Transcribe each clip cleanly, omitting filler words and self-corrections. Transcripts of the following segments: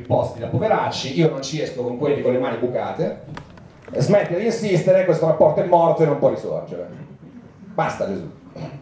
posti da poveracci, io non ci esco con quelli con le mani bucate, smetti di insistere, questo rapporto è morto e non può risorgere. Basta Gesù.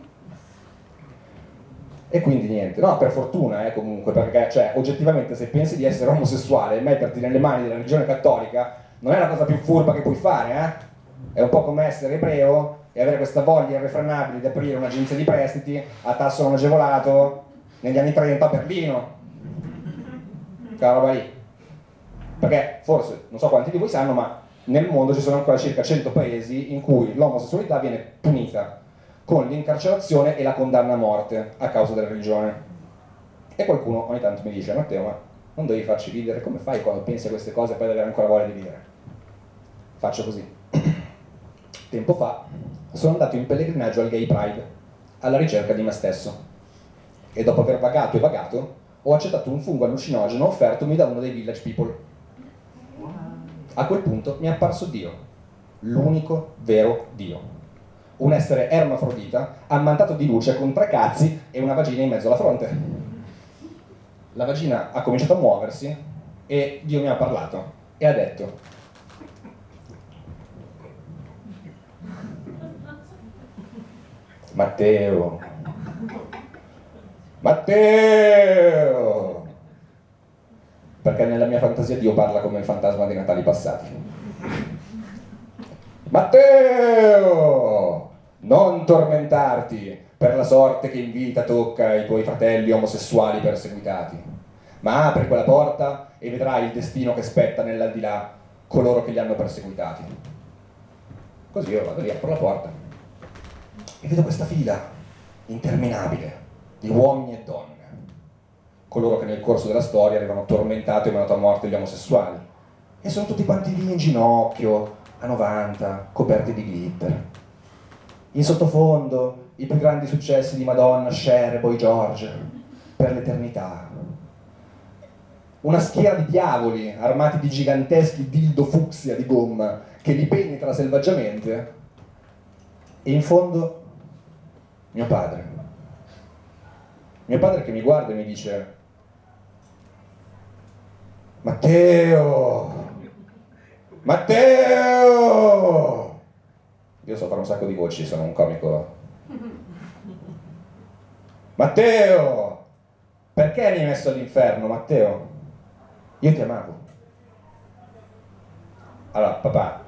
E quindi niente, no, per fortuna comunque, perché cioè, oggettivamente se pensi di essere omosessuale e metterti nelle mani della religione cattolica non è la cosa più furba che puoi fare, È un po' come essere ebreo e avere questa voglia irrefrenabile di aprire un'agenzia di prestiti a tasso non agevolato negli anni 30 a Berlino. Quella roba lì. Perché forse, non so quanti di voi sanno, ma nel mondo ci sono ancora circa 100 paesi in cui l'omosessualità viene punita con l'incarcerazione e la condanna a morte a causa della religione. E qualcuno ogni tanto mi dice: Matteo, ma non devi farci ridere? Come fai quando pensi a queste cose e poi devi avere ancora voglia di ridere? Faccio così. Tempo fa sono andato in pellegrinaggio al Gay Pride, alla ricerca di me stesso. E dopo aver vagato e vagato, ho accettato un fungo allucinogeno offertomi da uno dei Village People. A quel punto mi è apparso Dio, l'unico vero Dio. Un essere ermafrodita, ammantato di luce con 3 cazzi e una vagina in mezzo alla fronte. La vagina ha cominciato a muoversi e Dio mi ha parlato e ha detto: Matteo, Matteo, perché nella mia fantasia Dio parla come il fantasma dei Natali passati. Matteo, non tormentarti per la sorte che in vita tocca ai tuoi fratelli omosessuali perseguitati, ma apri quella porta e vedrai il destino che spetta nell'aldilà coloro che li hanno perseguitati. Così io vado lì, apro la porta e vedo questa fila interminabile di uomini e donne, coloro che nel corso della storia avevano tormentato e mandato a morte gli omosessuali, e sono tutti quanti lì in ginocchio, a 90, coperti di glitter. In sottofondo i più grandi successi di Madonna, Cher e Boy George, per l'eternità. Una schiera di diavoli armati di giganteschi dildo fucsia di gomma che li penetra selvaggiamente, e in fondo mio padre che mi guarda e mi dice: Matteo, Matteo! Io so fare un sacco di voci, sono un comico. Matteo, perché mi hai messo all'inferno, Matteo? Io ti amavo. Allora, papà,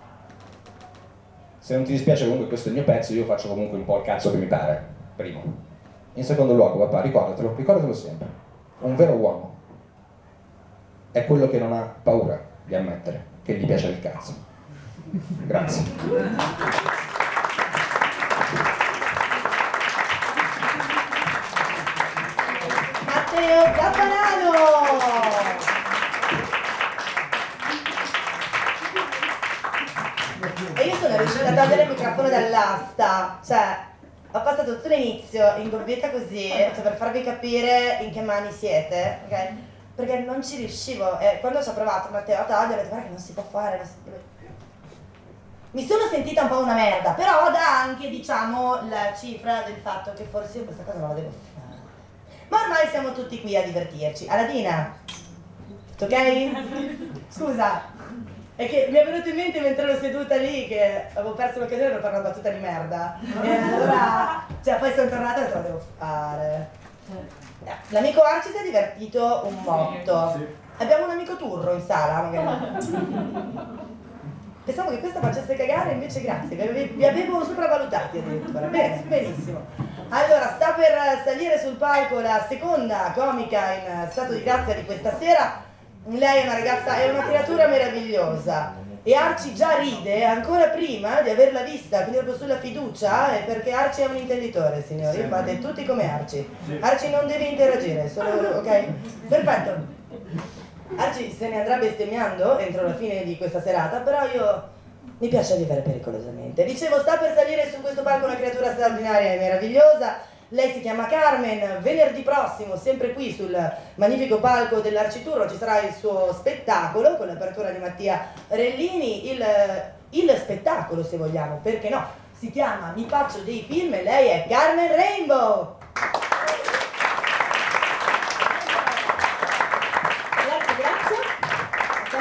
se non ti dispiace, comunque questo è il mio pezzo, io faccio comunque un po' il cazzo che mi pare, primo. In secondo luogo, papà, ricordatelo sempre, un vero uomo è quello che non ha paura di ammettere che gli piace il cazzo. Grazie. Matteo Cappanano! E io sono riuscita a togliere il microfono dall'asta, cioè ho passato tutto l'inizio in gobbietta così, cioè per farvi capire in che mani siete, ok? Perché non ci riuscivo, e quando ci ho provato Matteo a togliere, ho detto guarda che non si può fare, non si può... Mi sono sentita un po' una merda, però dà anche, diciamo, la cifra del fatto che forse io questa cosa non la devo fare. Ma ormai siamo tutti qui a divertirci. Aladina, tutto ok? Scusa, è che mi è venuto in mente mentre ero seduta lì che avevo perso l'occasione per fare una battuta di merda. E allora, cioè poi sono tornata e ho detto, lo devo fare. L'amico Arci si è divertito un botto. Sì. Abbiamo un amico turro in sala, magari. Pensavo che questa facesse cagare, invece grazie, vi avevo sopravvalutati addirittura. Bene, benissimo. Allora, sta per salire sul palco la seconda comica in stato di grazia di questa sera. Lei è una ragazza, è una creatura meravigliosa. E Arci già ride ancora prima di averla vista, quindi proprio sulla fiducia, perché Arci è un intenditore, signori, fate tutti come Arci. Arci non deve interagire, solo, ok? Perfetto. Arci se ne andrà bestemmiando entro la fine di questa serata, però mi piace vivere pericolosamente. Dicevo, sta per salire su questo palco una creatura straordinaria e meravigliosa. Lei si chiama Carmen. Venerdì prossimo, sempre qui sul magnifico palco dell'Arciturro, ci sarà il suo spettacolo con l'apertura di Mattia Rellini, il spettacolo, se vogliamo, perché no, si chiama Mi faccio dei film e lei è Carmen Rainbow. Grazie.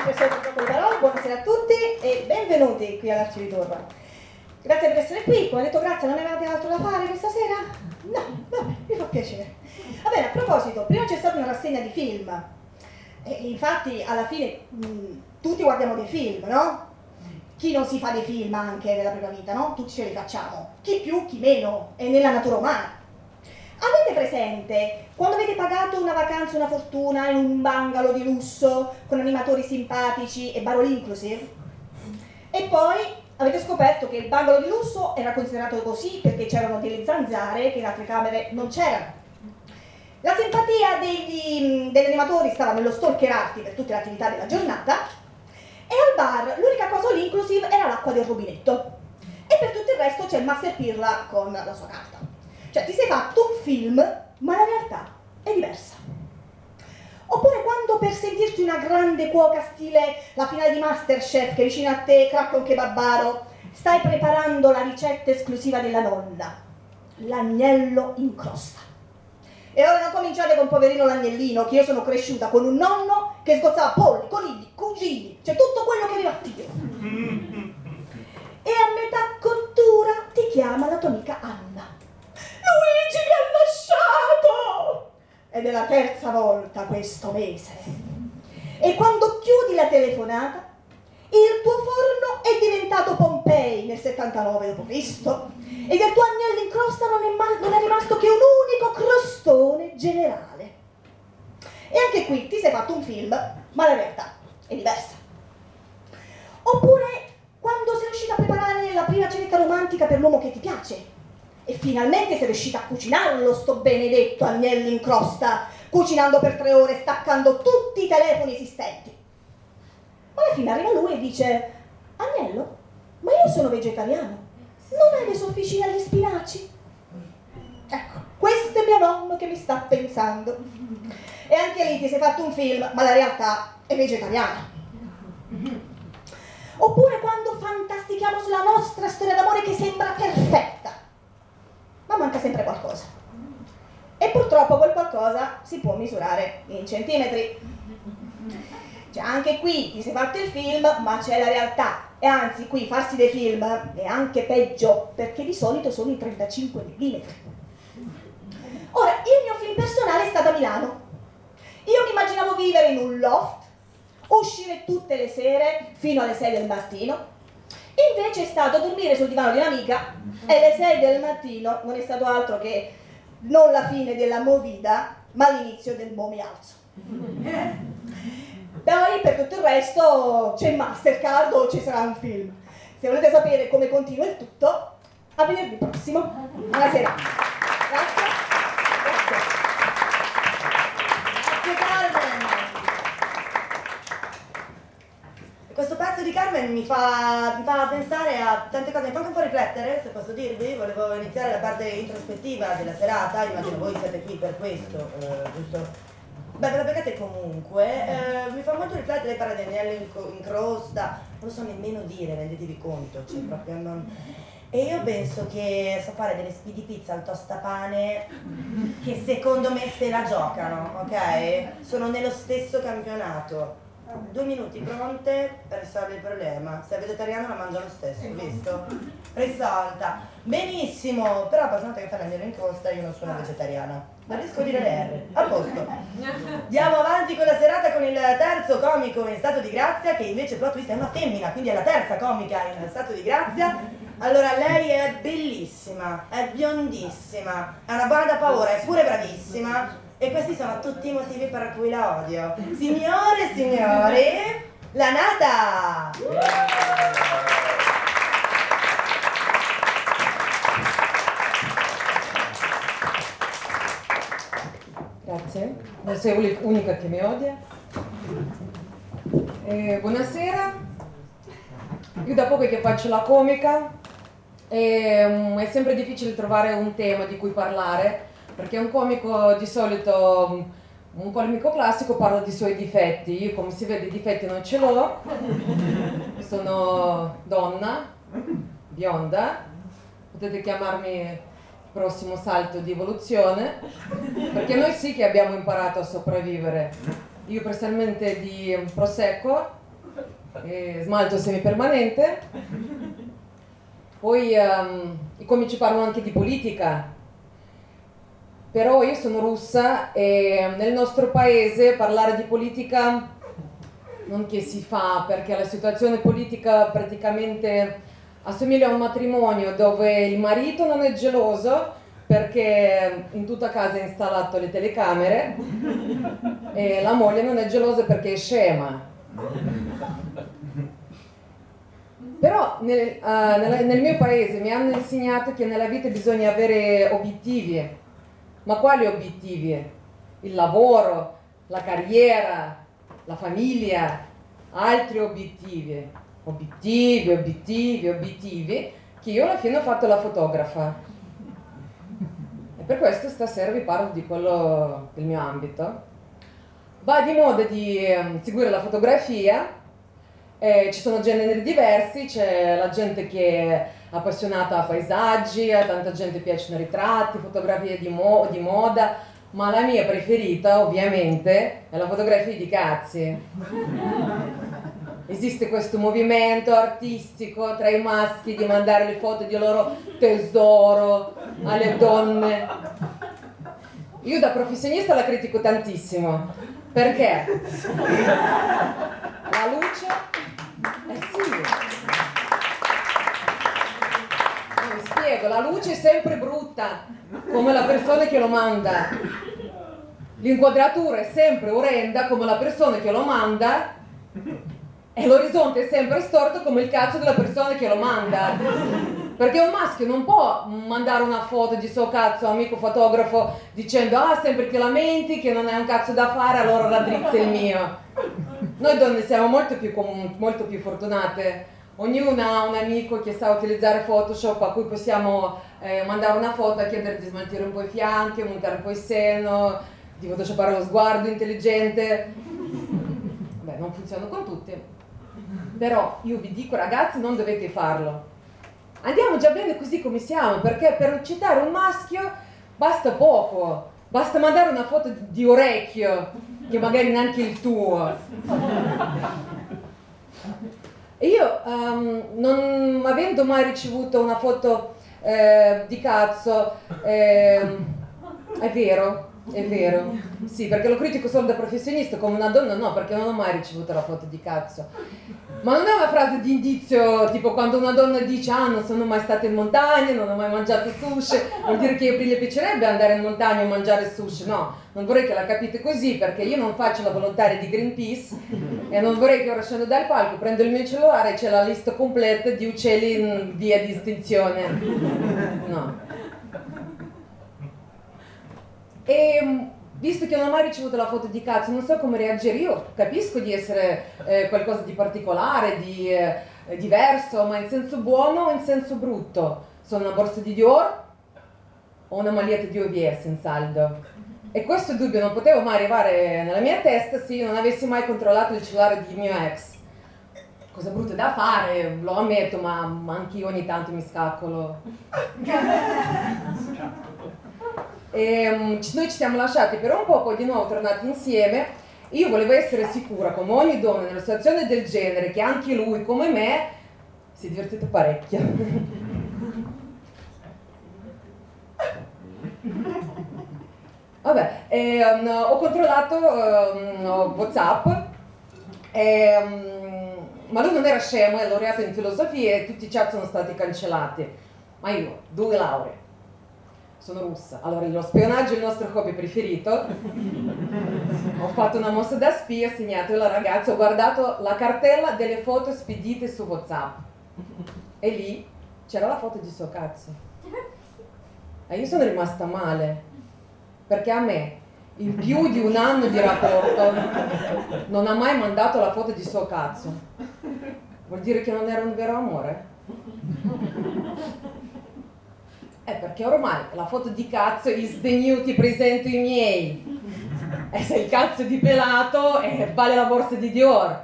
professore per gioco di parole, buonasera a tutti e benvenuti qui all'Arci di Torva. Grazie per essere qui, come ha detto Grazia, non avevate altro da fare questa sera? No, vabbè, mi fa piacere. Va bene, a proposito, prima c'è stata una rassegna di film, e infatti alla fine tutti guardiamo dei film, no? Chi non si fa dei film anche nella propria vita, no? Tutti ce li facciamo, chi più, chi meno, è nella natura umana. Avete presente quando avete pagato una vacanza, una fortuna in un bungalow di lusso con animatori simpatici e bar all inclusive? E poi avete scoperto che il bungalow di lusso era considerato così perché c'erano delle zanzare che in altre camere non c'erano. La simpatia degli animatori stava nello stalkerarti per tutte le attività della giornata e al bar l'unica cosa all inclusive era l'acqua del rubinetto. E per tutto il resto c'è il Master Pirla con la sua carta. Cioè ti sei fatto un film, ma la realtà è diversa. Oppure quando per sentirti una grande cuoca stile la finale di Masterchef che è vicino a te, cracca un kebabaro, stai preparando la ricetta esclusiva della nonna, l'agnello in crosta. E ora non cominciate con poverino l'agnellino, che io sono cresciuta con un nonno che sgozzava polli, conigli, cugini, cioè tutto quello che aveva a Dio. E a metà cottura ti chiama la tua amica Anna. Luigi mi ha lasciato! Ed è la terza volta questo mese. E quando chiudi la telefonata, il tuo forno è diventato Pompei nel 79 d.C. e del tuo agnello in crosta non è rimasto che un unico crostone generale. E anche qui ti sei fatto un film, ma la realtà è diversa. Oppure quando sei riuscita a preparare la prima cenetta romantica per l'uomo che ti piace e finalmente sei riuscita a cucinarlo sto benedetto agnello in crosta, cucinando per 3 ore, staccando tutti i telefoni esistenti. Ma alla fine arriva lui e dice: Agnello, ma io sono vegetariano, non hai le sofficine agli spinaci? Ecco, questo è mio nonno che mi sta pensando. E anche lì ti sei fatto un film, ma la realtà è vegetariana. Oppure quando fantastichiamo sulla nostra storia d'amore che sembra perfetta, ma manca sempre qualcosa. E purtroppo quel qualcosa si può misurare in centimetri. Cioè anche qui ti sei fatto il film, ma c'è la realtà. E anzi, qui farsi dei film è anche peggio, perché di solito sono i 35 mm. Ora, il mio film personale è stato a Milano. Io mi immaginavo vivere in un loft, uscire tutte le sere fino alle 6 del mattino. Invece è stato dormire sul divano di un'amica e alle 6 del mattino non è stato altro che non la fine della movida, ma l'inizio del mo mi alzo. Poi per tutto il resto c'è Mastercard o ci sarà un film. Se volete sapere come continua il tutto, a venerdì prossimo. Buonasera. Grazie. Grazie Carmen. Questo pezzo di Carmen mi fa pensare a tante cose, mi fa anche un po' riflettere, se posso dirvi. Volevo iniziare la parte introspettiva della serata, immagino voi siete qui per questo, giusto? Beh, ve la beccate comunque, mi fa molto riflettere, lei parla di agnello in crosta, non lo so nemmeno dire, rendetevi conto, cioè proprio non... E io penso che so fare delle speedy pizza al tostapane che secondo me se la giocano, ok? Sono nello stesso campionato. 2 minuti pronte per risolvere il problema. Se è vegetariano la mangio lo stesso, visto? Risolta. Benissimo, però per una volta che fa l'agnello in crosta io non sono vegetariana. Non riesco a dire le R. A posto. Andiamo avanti con la serata con il terzo comico in stato di grazia, che invece plot twist è una femmina, quindi è la terza comica in stato di grazia. Allora lei è bellissima, è biondissima, è una buona da paura, è pure bravissima. E questi sono tutti i motivi per cui la odio. Signore e signori, la Nata! Grazie, non sei l'unica che mi odia. Buonasera, io da poco che faccio la comica e è sempre difficile trovare un tema di cui parlare, perché un comico di solito, un comico classico parla dei suoi difetti. Io come si vede i difetti non ce l'ho, sono donna, bionda, potete chiamarmi prossimo salto di evoluzione, perché noi sì che abbiamo imparato a sopravvivere. Io personalmente di prosecco smalto semipermanente. Poi i comici parlano anche di politica, però io sono russa e nel nostro paese parlare di politica non che si fa, perché la situazione politica praticamente assomiglia a un matrimonio dove il marito non è geloso perché in tutta casa è installato le telecamere e la moglie non è gelosa perché è scema. Però nel mio paese mi hanno insegnato che nella vita bisogna avere obiettivi. Ma quali obiettivi? Il lavoro, la carriera, la famiglia, altri obiettivi. Obiettivi, che io alla fine ho fatto la fotografa. E per questo stasera vi parlo di quello del mio ambito. Va di moda di seguire la fotografia. Ci sono generi diversi, c'è la gente che è appassionata a paesaggi, a tanta gente piacciono ritratti, fotografie di moda, ma la mia preferita ovviamente è la fotografia di cazzi. Esiste questo movimento artistico tra i maschi di mandare le foto di loro tesoro alle donne. Io da professionista la critico tantissimo, perché la luce... sì. Mi spiego, la luce è sempre brutta, come la persona che lo manda. L'inquadratura è sempre orrenda, come la persona che lo manda. E l'orizzonte è sempre storto, come il cazzo della persona che lo manda. Perché un maschio non può mandare una foto di suo cazzo amico fotografo dicendo sempre ti lamenti, che non hai un cazzo da fare, allora raddrizza il mio. Noi donne siamo molto più fortunate. Ognuna ha un amico che sa utilizzare Photoshop a cui possiamo mandare una foto e chiedere di smaltire un po' i fianchi, montare un po' il seno, di photoshopare lo sguardo intelligente. Beh, non funziona con tutti. Però io vi dico ragazzi, non dovete farlo. Andiamo già bene così come siamo, perché per citare un maschio basta poco. Basta mandare una foto di orecchio, che magari neanche il tuo. E io, non avendo mai ricevuto una foto di cazzo, è vero, sì, perché lo critico solo da professionista, come una donna no, perché non ho mai ricevuto la foto di cazzo. Ma non è una frase di indizio, tipo quando una donna dice non sono mai stata in montagna, non ho mai mangiato sushi, vuol dire che gli piacerebbe andare in montagna o mangiare sushi. No, non vorrei che la capite così, perché io non faccio la volontaria di Greenpeace e non vorrei che ora scendo dal palco, prendo il mio cellulare e c'è la lista completa di uccelli in via di estinzione. No. E visto che non ho mai ricevuto la foto di cazzo, non so come reagire. Io capisco di essere qualcosa di particolare, di diverso, ma in senso buono o in senso brutto? Sono una borsa di Dior o una maglietta di OVS in saldo? E questo dubbio non poteva mai arrivare nella mia testa se io non avessi mai controllato il cellulare di mio ex. Cosa brutta da fare, lo ammetto, ma anche io ogni tanto mi scaccolo. E, noi ci siamo lasciati per un po', poi di nuovo tornati insieme. Io volevo essere sicura, come ogni donna nella situazione del genere, che anche lui, come me, si è divertito parecchio. Vabbè, ho controllato WhatsApp, ma lui non era scemo, è laureato in filosofia e tutti i chat sono stati cancellati. Ma io, 2 lauree. Sono russa, allora lo spionaggio è il nostro hobby preferito. Ho fatto una mossa da spia, ho segnato la ragazza, ho guardato la cartella delle foto spedite su WhatsApp e lì c'era la foto di suo cazzo. E io sono rimasta male, perché a me, in più di 1 anno di rapporto, non ha mai mandato la foto di suo cazzo. Vuol dire che non era un vero amore? Perché ormai la foto di cazzo is the new, ti presento i miei. E se il cazzo di pelato vale la borsa di Dior.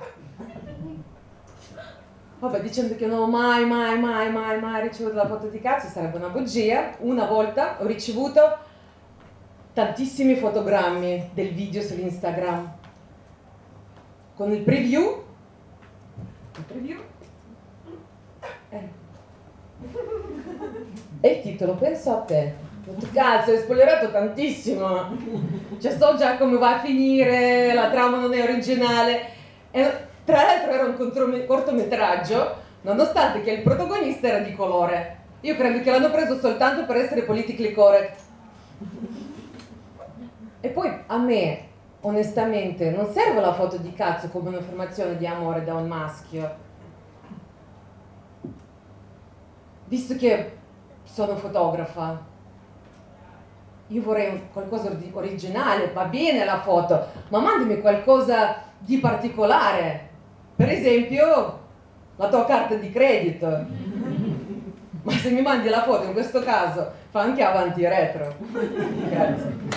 Vabbè, dicendo che non ho mai ricevuto la foto di cazzo sarebbe una bugia. Una volta ho ricevuto tantissimi fotogrammi del video sull'Instagram con il preview Preview. E il titolo, penso a te. Cazzo, hai spoilerato tantissimo. Cioè, so già come va a finire, la trama non è originale. E, tra l'altro era un cortometraggio, nonostante che il protagonista era di colore. Io credo che l'hanno preso soltanto per essere politically correct. E poi a me, onestamente, non serve la foto di cazzo come un'affermazione di amore da un maschio. Visto che sono fotografa, io vorrei qualcosa di originale, va bene la foto, ma mandami qualcosa di particolare. Per esempio, la tua carta di credito. Ma se mi mandi la foto, in questo caso, fa anche avanti e retro. Grazie.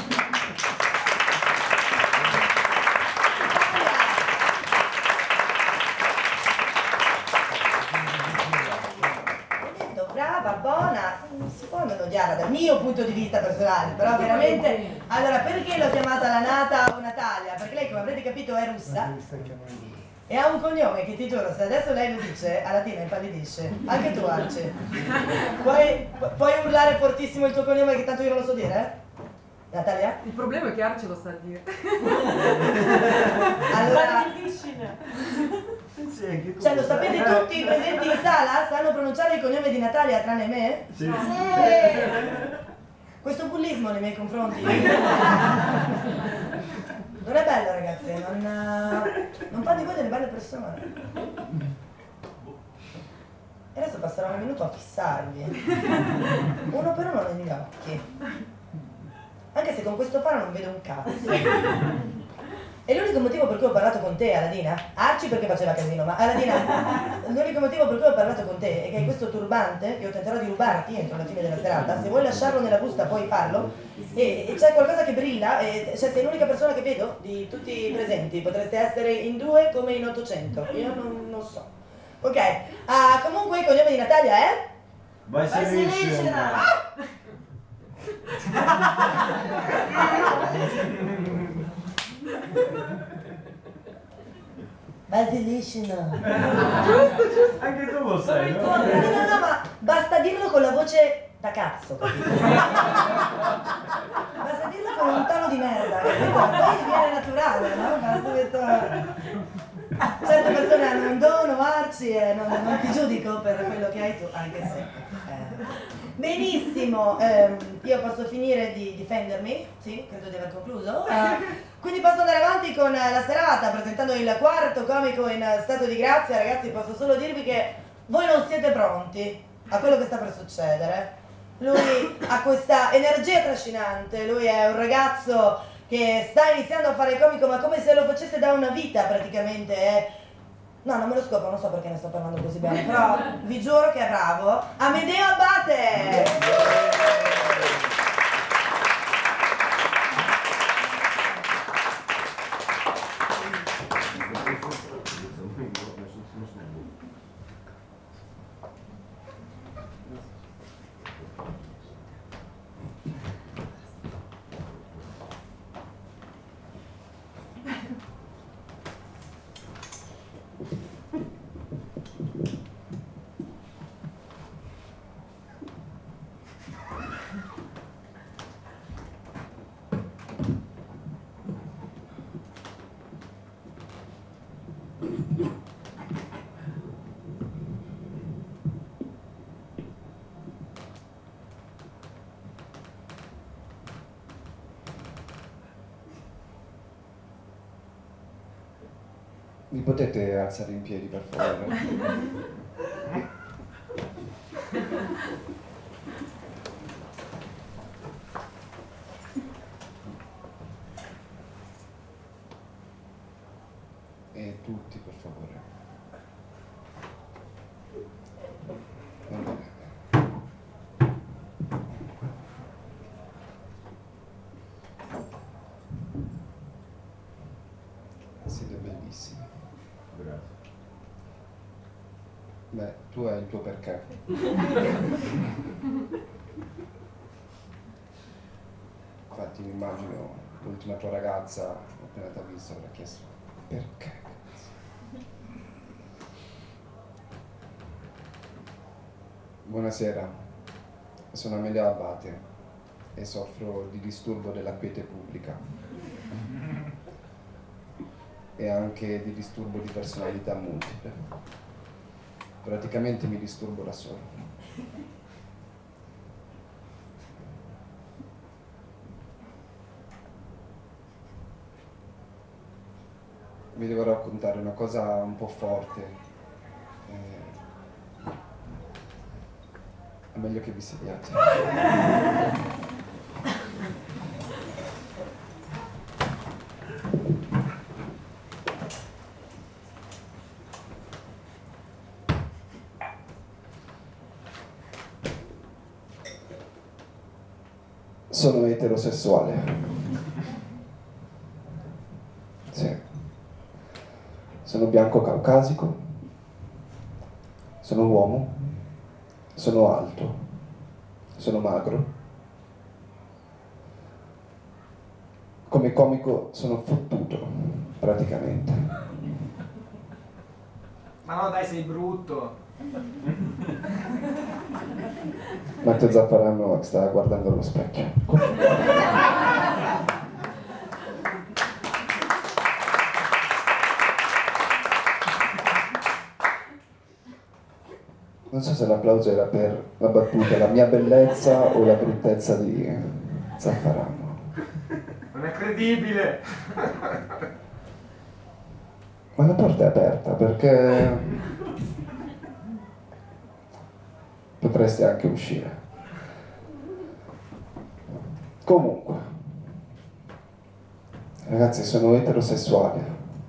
Brava, buona, non si può non odiarla dal mio punto di vista personale, però veramente, allora perché l'ho chiamata la Nata o Natalia? Perché lei, come avrete capito, è russa e ha un cognome che ti giuro, se adesso lei lo dice, alla fine impallidisce, anche tu Arce. Puoi urlare fortissimo il tuo cognome che tanto io non lo so dire? Natalia? Il problema è che Arce lo sa dire. Allora, cioè lo sapete tutti i presenti in sala? Sanno pronunciare il cognome di Natalia tranne me? Sì. Questo bullismo nei miei confronti non è bello, ragazzi, non fa di voi delle belle persone. E adesso passerò un minuto a fissarvi uno per uno negli occhi, anche se con questo faro non vedo un cazzo. E l'unico motivo per cui ho parlato con te, Aladina, Arci perché faceva casino, ma Aladina, l'unico motivo per cui ho parlato con te è che hai questo turbante che io tenterò di rubarti entro la fine della serata. Se vuoi lasciarlo nella busta puoi farlo, e c'è qualcosa che brilla, e cioè sei l'unica persona che vedo di tutti i presenti, potreste essere in 2 come in 800, io non so. Ok, comunque il cognome di Natalia è? Vasilishina. Vasilishina. Anche tu lo sai, no? No, ma basta dirlo con la voce da cazzo, capito? Basta dirlo con un tono di merda, capito? Poi viene naturale, no? Basta detto... Certe persone hanno un dono, Arci, e non ti giudico per quello che hai tu, anche se... Benissimo, io posso finire di difendermi? Sì, credo di aver concluso. Quindi posso andare avanti con la serata presentando il quarto comico in stato di grazia. Ragazzi, posso solo dirvi che voi non siete pronti a quello che sta per succedere. Lui ha questa energia trascinante, lui è un ragazzo che sta iniziando a fare il comico ma come se lo facesse da una vita praticamente. No, non me lo scopro, non so perché ne sto parlando così bene, però vi giuro che è bravo. Amedeo Abate! Vi potete alzare in piedi, per favore? E tutti, per favore. Va bene. Siete bellissimi. Grazie. Beh, tu hai il tuo perché. Infatti mi immagino l'ultima tua ragazza, appena ti ha visto, avrà chiesto perché, cazzo? Buonasera, sono Amelia Abate e soffro di disturbo della quiete pubblica e anche di disturbo di personalità multiple. Praticamente mi disturbo da solo. Vi devo raccontare una cosa un po' forte. È meglio che vi sediate. Sono eterosessuale. Sì. Sono bianco caucasico. Sono uomo. Sono alto, sono magro. Come comico sono fottuto, praticamente. Ma no dai, sei brutto. Matteo Zaffarano sta guardando allo specchio. Non so se l'applauso era per la battuta, la mia bellezza o la bruttezza di Zaffarano. Non è credibile. Ma la porta è aperta perché potreste anche uscire. Comunque, ragazzi, sono eterosessuale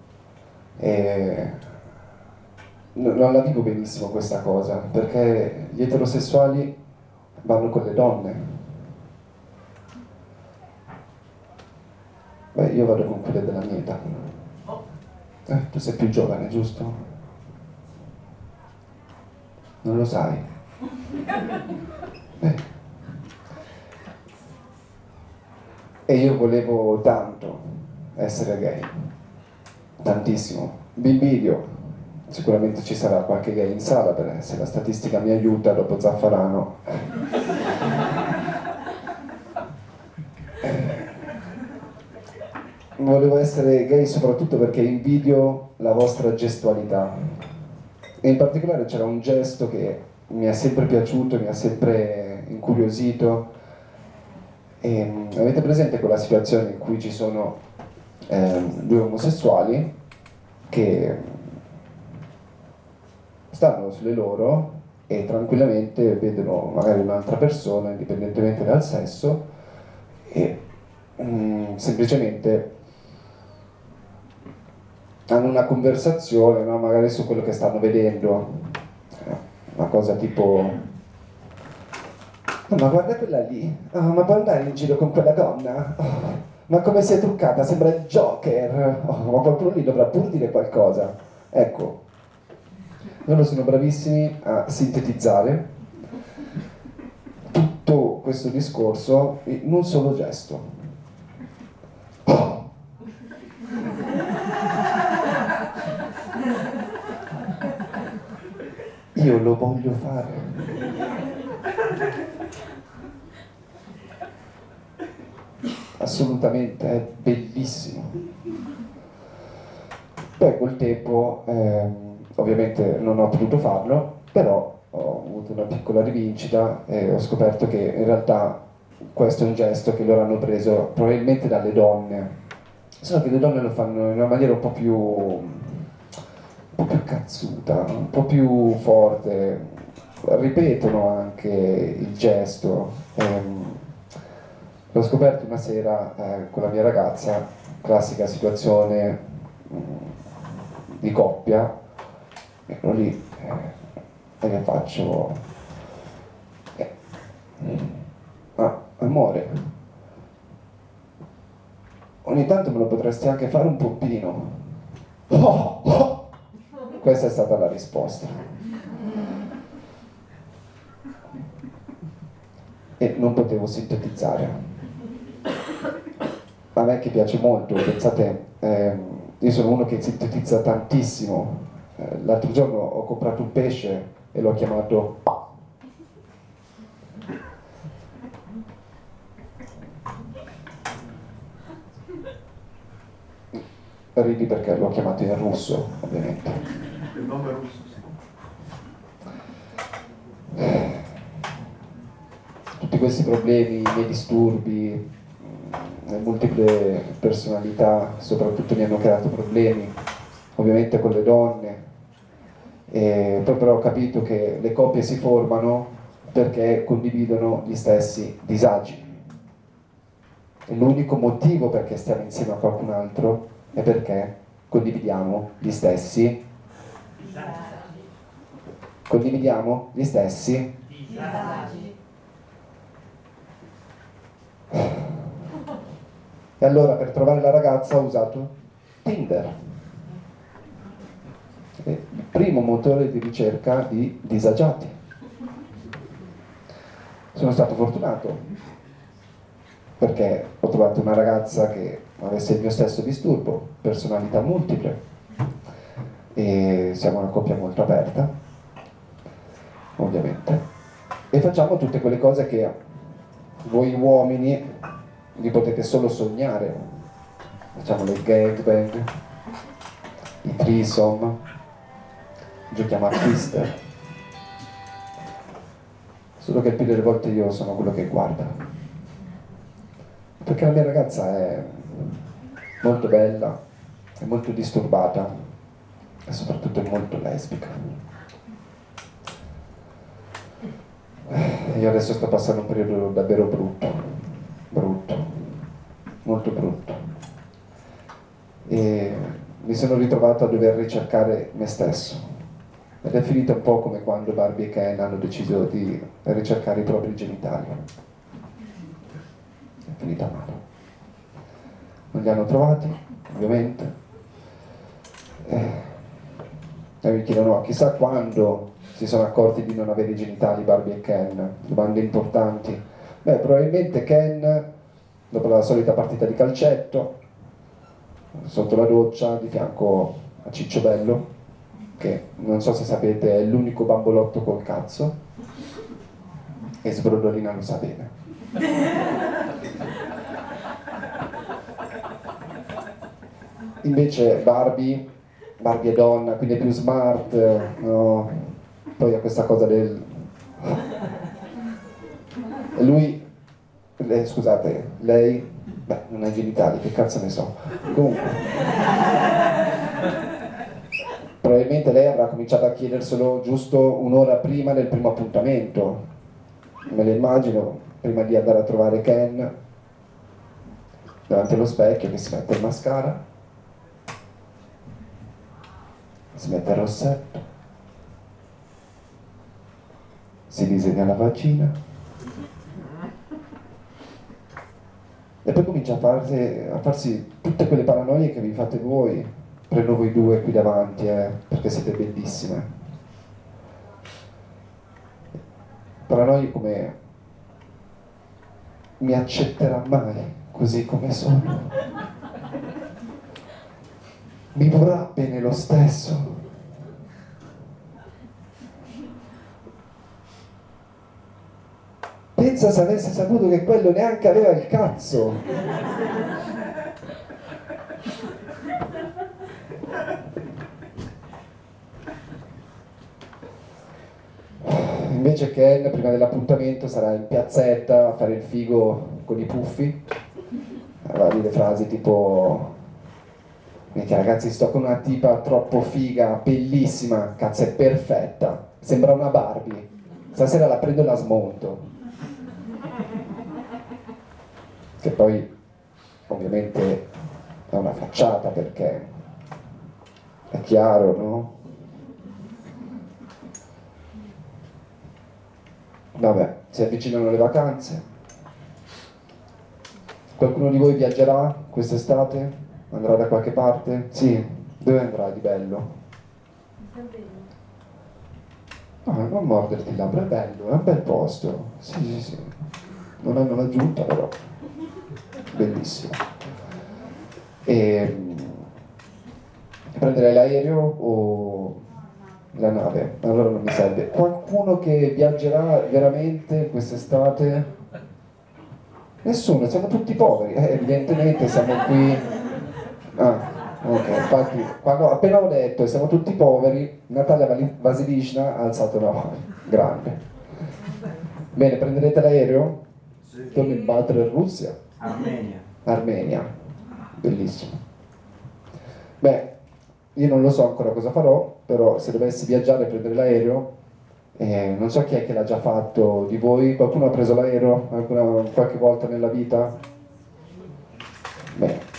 e non la vivo benissimo questa cosa, perché gli eterosessuali vanno con le donne. Beh, io vado con quelle della mia età. Tu sei più giovane, giusto? Non lo sai? Beh. E io volevo tanto essere gay. Tantissimo. Vi invidio. Sicuramente ci sarà qualche gay in sala, se la statistica mi aiuta dopo Zaffarano. Volevo essere gay soprattutto perché invidio la vostra gestualità. E in particolare c'era un gesto che mi è sempre piaciuto, mi ha sempre incuriosito. Avete presente quella situazione in cui ci sono due omosessuali che stanno sulle loro e tranquillamente vedono magari un'altra persona, indipendentemente dal sesso, e semplicemente hanno una conversazione, no? Magari su quello che stanno vedendo, una cosa tipo: oh, ma guarda quella lì, oh, ma puoi andare in giro con quella donna? Oh, ma come sei truccata, sembra il Joker, oh, ma qualcuno lì dovrà pur dire qualcosa. Ecco, loro sono bravissimi a sintetizzare tutto questo discorso in un solo gesto. Oh. Io lo voglio fare. Assolutamente, è bellissimo. Poi col tempo, ovviamente non ho potuto farlo, però ho avuto una piccola rivincita e ho scoperto che in realtà questo è un gesto che loro hanno preso probabilmente dalle donne, solo che le donne lo fanno in una maniera un po' più cazzuta, un po' più forte, ripetono anche il gesto. L'ho scoperto una sera con la mia ragazza, classica situazione di coppia, ero lì e le faccio: amore, ogni tanto me lo potresti anche fare un pompino. Oh, oh. Questa è stata la risposta. E non potevo sintetizzare. A me che piace molto, pensate, io sono uno che sintetizza tantissimo. L'altro giorno ho comprato un pesce e l'ho chiamato ridi perché l'ho chiamato in russo, ovviamente. Il nome è russo, sì. Tutti questi problemi, i miei disturbi, le multiple personalità, soprattutto mi hanno creato problemi, ovviamente con le donne. E poi però ho capito che le coppie si formano perché condividono gli stessi disagi. E l'unico motivo perché stiamo insieme a qualcun altro è perché condividiamo gli stessi condividiamo gli stessi E allora per trovare la ragazza ho usato Tinder, il primo motore di ricerca di disagiati. Sono stato fortunato perché ho trovato una ragazza che avesse il mio stesso disturbo, personalità multiple, e siamo una coppia molto aperta, ovviamente, e facciamo tutte quelle cose che voi uomini vi potete solo sognare. Facciamo le gangbang, i threesome, giochiamo a Twister, solo che il più delle volte io sono quello che guarda, perché la mia ragazza è molto bella, è molto disturbata e soprattutto è molto lesbica. Io adesso sto passando un periodo davvero brutto, molto brutto, e mi sono ritrovato a dover ricercare me stesso, ed è finita un po' come quando Barbie e Ken hanno deciso di ricercare i propri genitali. È finita male. Non li hanno trovati, ovviamente, e mi chiedono chissà quando si sono accorti di non avere i genitali Barbie e Ken. Domande importanti. Beh, probabilmente Ken, dopo la solita partita di calcetto, sotto la doccia, di fianco a Ciccio Bello, che non so se sapete è l'unico bambolotto col cazzo, e Sbrodolina lo sa bene. Invece Barbie è donna, quindi è più smart, no? Poi ha questa cosa del... E lui, scusate, lei, beh, non ha i genitali, che cazzo ne so. Comunque, probabilmente lei avrà cominciato a chiederselo giusto un'ora prima del primo appuntamento. Me lo immagino, prima di andare a trovare Ken, davanti allo specchio, che si mette il mascara, si mette il rossetto, si disegna la vagina e poi comincia a farsi tutte quelle paranoie che vi fate voi. Prendo voi due qui davanti, perché siete bellissime. Paranoie come: mi accetterà mai così come sono? Mi vorrà bene lo stesso? Pensa se avesse saputo che quello neanche aveva il cazzo. Invece Ken prima dell'appuntamento sarà in piazzetta a fare il figo con i puffi, a dire frasi tipo: minchia ragazzi, sto con una tipa troppo figa, bellissima, cazzo è perfetta, sembra una Barbie, stasera la prendo e la smonto. Che poi ovviamente è una facciata, perché è chiaro, no? Vabbè, si avvicinano le vacanze. Qualcuno di voi viaggerà quest'estate? Andrà da qualche parte? Sì, dove andrà di bello? No, non morderti il labbro, è bello, è un bel posto. Sì. Non hanno la giunta, però bellissimo. E prendere l'aereo o la nave? Allora non mi serve. Qualcuno che viaggerà veramente quest'estate? Nessuno, siamo tutti poveri, evidentemente siamo qui. Ok, infatti, quando appena ho detto siamo tutti poveri, Natalia Vasilishna ha alzato la mano. Grande. Bene, prenderete l'aereo? Sì. Torni in battere in Russia? Armenia. Armenia. Bellissimo. Beh, io non lo so ancora cosa farò, però se dovessi viaggiare e prendere l'aereo, non so chi è che l'ha già fatto di voi. Qualcuno ha preso l'aereo qualche volta nella vita? Bene.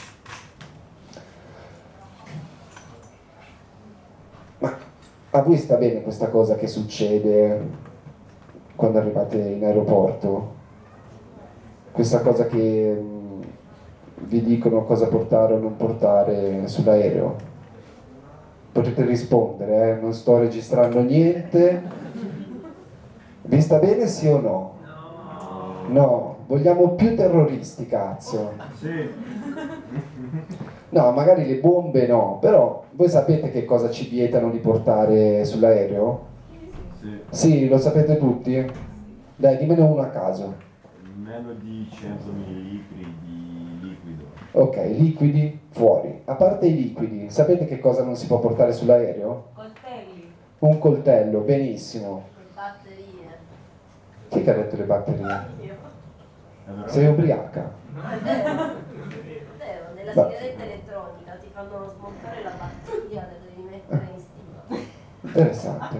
Ma a voi sta bene questa cosa che succede quando arrivate in aeroporto? Questa cosa che vi dicono cosa portare o non portare sull'aereo? Potete rispondere, non sto registrando niente. Vi sta bene sì o no? No, vogliamo più terroristi, cazzo. Sì. No, magari le bombe no, però voi sapete che cosa ci vietano di portare sull'aereo? Sì. Sì, lo sapete tutti? Dai, dimmene uno a caso. Meno di 100 millilitri di liquido. Ok, liquidi fuori. A parte i liquidi, sapete che cosa non si può portare sull'aereo? Coltelli, Un coltello, benissimo. batterie. Chi è che ha detto le batterie? Io. È vero? Sei ubriaca? È vero, nella Ma- sigaretta elettronica ti fanno smontare la batteria, te la devi mettere in stima. Interessante.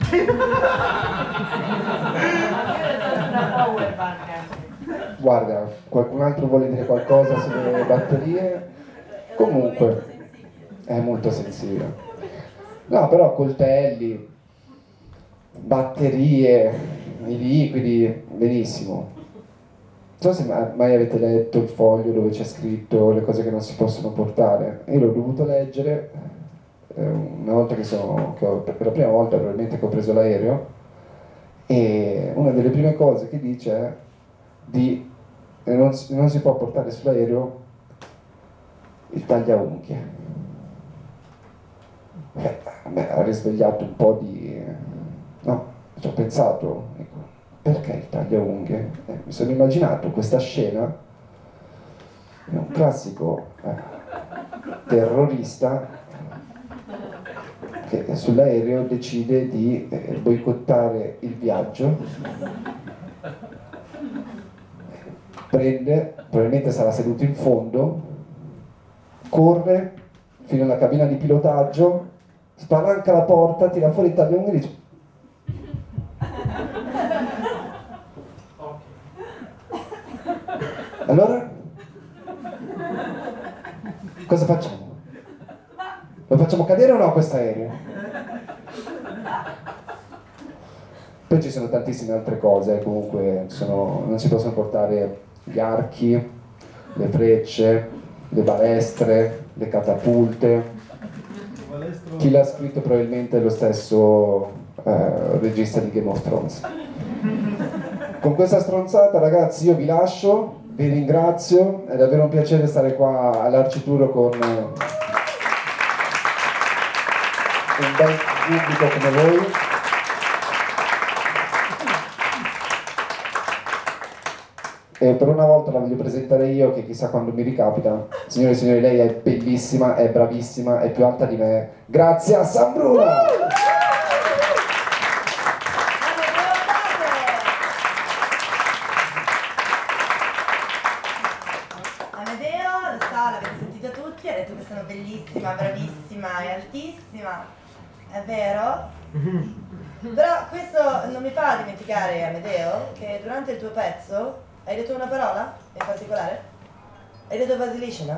Una power bank anche. Guarda, qualcun altro vuole dire qualcosa sulle batterie? Comunque, è molto sensibile. No, però coltelli, batterie, i liquidi, benissimo. Non so se mai avete letto il foglio dove c'è scritto le cose che non si possono portare. Io l'ho dovuto leggere una volta per la prima volta probabilmente che ho preso l'aereo, e una delle prime cose che dice è non si può portare sull'aereo il tagliaunghie. A me ha risvegliato un po' di... no, ci ho pensato, dico, perché il tagliaunghie? Mi sono immaginato questa scena, è un classico terrorista che sull'aereo decide di boicottare il viaggio, prende, probabilmente sarà seduto in fondo, corre fino alla cabina di pilotaggio, spalanca la porta, tira fuori il tagliaunghie e dice: allora? Cosa facciamo? Lo facciamo cadere o no questo aereo? Poi ci sono tantissime altre cose, comunque non si possono portare gli archi, le frecce, le balestre, le catapulte. Chi l'ha scritto probabilmente è lo stesso regista di Game of Thrones. Con questa stronzata, ragazzi, io vi lascio, vi ringrazio, è davvero un piacere stare qua all'Arcituro con un bel pubblico come voi. E per una volta la voglio presentare io, che chissà quando mi ricapita. Signore e signori, lei è bellissima, è bravissima, è più alta di me. Grazie a San Bruno! Amedeo, lo so, l'avete sentito tutti, ha detto che sono bellissima, bravissima e altissima, è vero? Però questo non mi fa dimenticare, Amedeo, che durante il tuo pezzo hai detto una parola in particolare? Hai detto Vasilishna?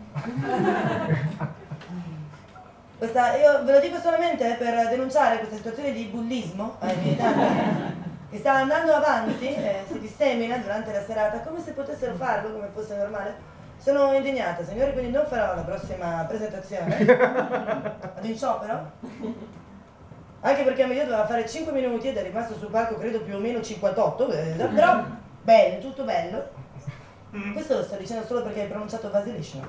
Io ve lo dico solamente per denunciare questa situazione di bullismo ai militanti che sta andando avanti, si dissemina durante la serata come se potessero farlo, come fosse normale. Sono indignata, signori, quindi non farò la prossima presentazione. Vado in sciopero. Anche perché Amedeo doveva fare 5 minuti ed è rimasto sul palco credo più o meno 58, però bello, tutto bello. Questo lo sto dicendo solo perché hai pronunciato Vasilishna.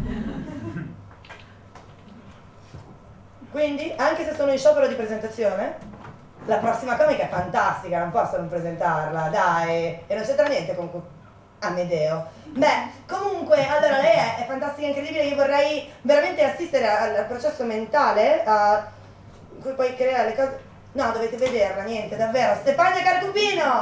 Quindi, anche se sono in sciopero di presentazione, la prossima comica è fantastica, non posso non presentarla, dai. E non c'entra niente con... Amedeo. Beh, comunque, allora lei è fantastica, incredibile, io vorrei veramente assistere al processo mentale in cui poi crea le cose. No, dovete vederla, niente, davvero. Stefania Carcupino!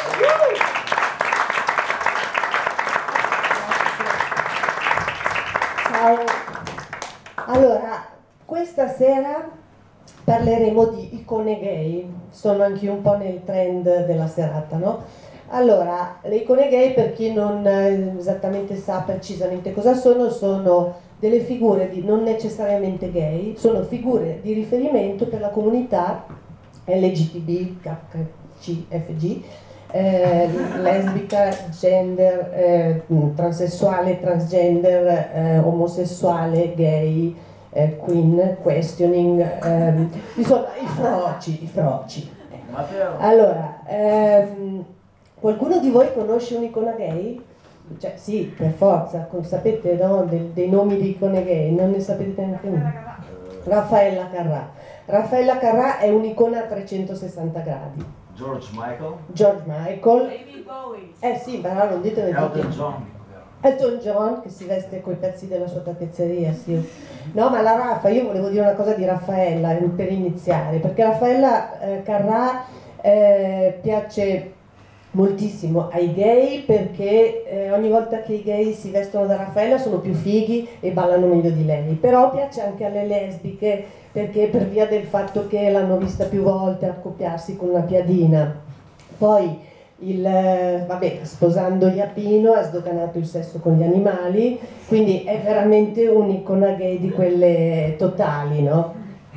Ciao. Allora, questa sera parleremo di icone gay, sono anche un po' nel trend della serata, no? Allora, le icone gay, per chi non esattamente sa precisamente cosa sono delle figure non necessariamente gay, sono figure di riferimento per la comunità LGTB, CFG, lesbica, gender, transessuale, transgender, omosessuale, gay, queen, questioning, insomma i froci. Allora, qualcuno di voi conosce un'icona gay? Cioè, sì, per forza, sapete, no, dei nomi di icone gay, non ne sapete neanche uno. Raffaella Carrà. Raffaella Carrà è un'icona a 360 gradi. George Michael. George Michael. David Bowie. Sì, però non ditene tutti. Elton John. Elton John, che si veste coi pezzi della sua tappezzeria, sì. No, ma la Raffa, io volevo dire una cosa di Raffaella per iniziare, perché Raffaella Carrà piace moltissimo ai gay, perché ogni volta che i gay si vestono da Raffaella sono più fighi e ballano meglio di lei, però piace anche alle lesbiche, perché per via del fatto che l'hanno vista più volte accoppiarsi con una piadina. Poi sposando Iapino ha sdoganato il sesso con gli animali, quindi è veramente un'icona gay di quelle totali, no?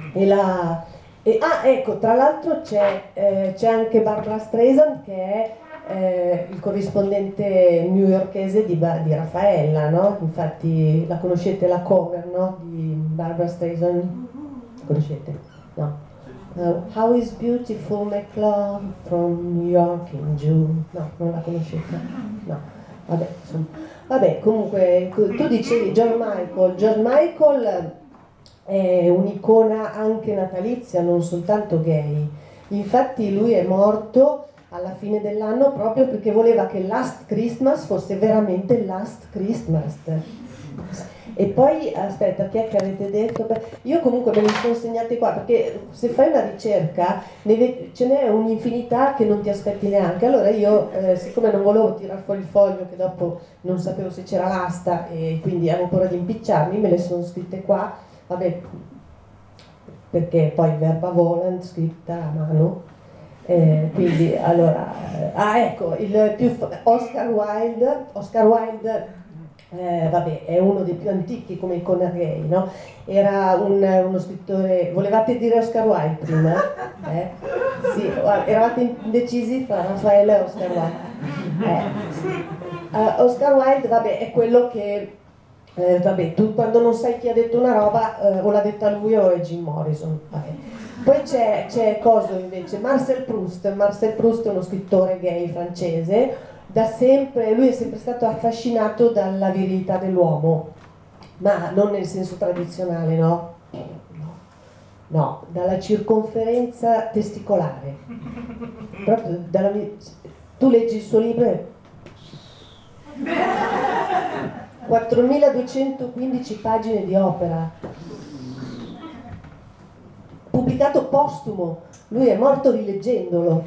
Ecco, tra l'altro c'è anche Barbra Streisand, che è il corrispondente newyorkese di Raffaella, no? Infatti la conoscete, la cover, no? Di Barbra Streisand, conoscete? No? How is beautiful my love from New York in June? No, non la conoscete? No, vabbè, insomma. Vabbè, comunque tu dicevi George Michael è un'icona anche natalizia, non soltanto gay. Infatti lui è morto alla fine dell'anno proprio perché voleva che Last Christmas fosse veramente Last Christmas. E poi, aspetta, chi è che avete detto? Beh, io comunque me li sono segnati qua, perché se fai una ricerca ce n'è un'infinità che non ti aspetti neanche. Allora io, siccome non volevo tirar fuori il foglio, che dopo non sapevo se c'era l'asta e quindi avevo paura di impicciarmi, me le sono scritte qua, vabbè, perché poi verba volant, scritta a mano. Quindi, allora, ecco, Oscar Wilde, vabbè, è uno dei più antichi come icona gay, no? Era uno scrittore. Volevate dire Oscar Wilde prima? Sì, eravate indecisi fra Raffaella e Oscar Wilde. Sì. Oscar Wilde, vabbè, è quello che vabbè, tu quando non sai chi ha detto una roba o l'ha detta lui o è Jim Morrison, vabbè. Poi c'è coso invece, Marcel Proust è uno scrittore gay francese. Da sempre, lui è sempre stato affascinato dalla virilità dell'uomo, ma non nel senso tradizionale, no? No, dalla circonferenza testicolare. Proprio tu leggi il suo libro e 4215 pagine di opera, pubblicato postumo, lui è morto rileggendolo.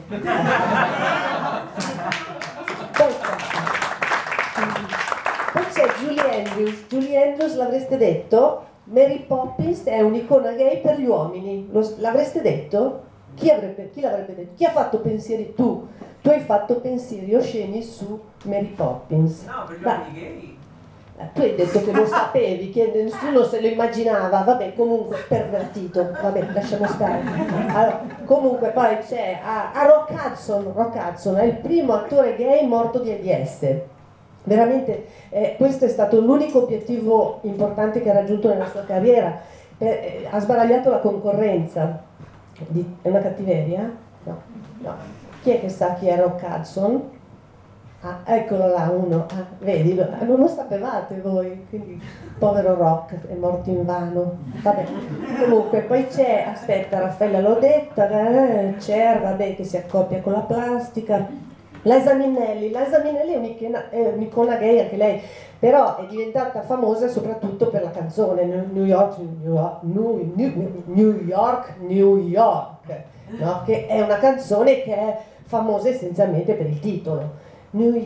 Poi c'è Julie Andrews, l'avreste detto? Mary Poppins è un'icona gay per gli uomini, l'avreste detto? Chi l'avrebbe detto? Chi ha fatto pensieri? Tu hai fatto pensieri osceni su Mary Poppins. No, per gli uomini gay. Tu hai detto che lo sapevi, che nessuno se lo immaginava, vabbè, comunque pervertito, vabbè, lasciamo stare. Allora, comunque poi c'è Rock Hudson è il primo attore gay morto di AIDS. Veramente questo è stato l'unico obiettivo importante che ha raggiunto nella sua carriera. Ha sbaragliato la concorrenza. È una cattiveria? No. Chi è che sa chi è Rock Hudson? Ah, eccolo là, uno. Ah, vedi, non lo sapevate voi, quindi povero Rock è morto invano. Vabbè, comunque poi c'è, aspetta, Raffaella l'ho detta, Cher, vabbè, che si accoppia con la plastica. Liza Minnelli è un'icona gay anche lei, però è diventata famosa soprattutto per la canzone New York, New York, no? Che è una canzone che è famosa essenzialmente per il titolo. New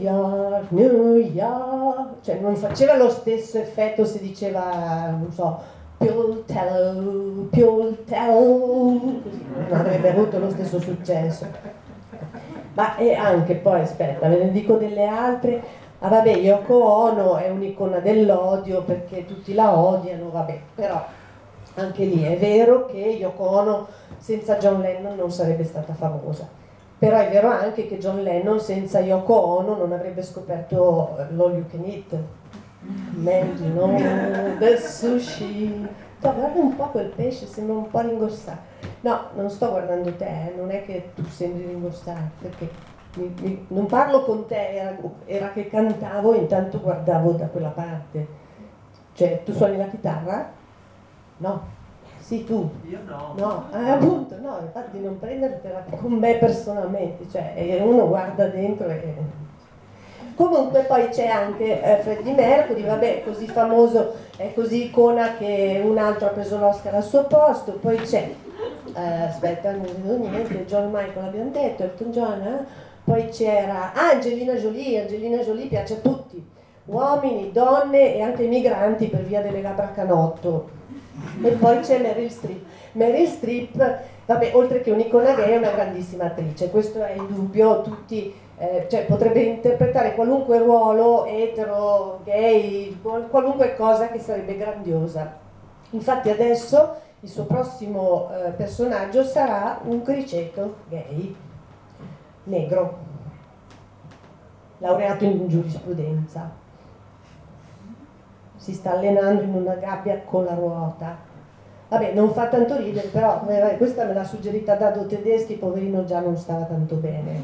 York, cioè non faceva lo stesso effetto se diceva, non so, Pioltello, così, non avrebbe avuto lo stesso successo. Ma e anche poi, aspetta, ve ne dico delle altre. Ah vabbè, Yoko Ono è un'icona dell'odio perché tutti la odiano, vabbè, però anche lì è vero che Yoko Ono senza John Lennon non sarebbe stata famosa. Però è vero anche che John Lennon senza Yoko Ono non avrebbe scoperto l'All You Can Eat. Mangi, no? The sushi. Guarda un po' quel pesce, sembra un po' ringozzare. No, non sto guardando te, non è che tu sembri ringozzare, perché non parlo con te, era che cantavo e intanto guardavo da quella parte. Cioè, tu suoni la chitarra? No. Sì, tu. Io no. No, appunto, no, infatti non prendertela con me personalmente, cioè uno guarda dentro e... Comunque poi c'è anche Freddie Mercury, vabbè, così famoso, è così icona che un altro ha preso l'Oscar al suo posto, poi c'è, aspetta, non vedo niente, John Michael abbiamo detto, Elton John, poi c'era Angelina Jolie piace a tutti, uomini, donne e anche migranti per via delle labbra canotto. E poi c'è Meryl Streep, vabbè, oltre che un'icona gay è una grandissima attrice, questo è indubbio, tutti... cioè potrebbe interpretare qualunque ruolo, etero, gay, qualunque cosa che sarebbe grandiosa. Infatti adesso il suo prossimo personaggio sarà un criceto gay, negro, laureato in giurisprudenza. Si sta allenando in una gabbia con la ruota. Vabbè, non fa tanto ridere, però questa me l'ha suggerita Dado Tedeschi, poverino già non stava tanto bene.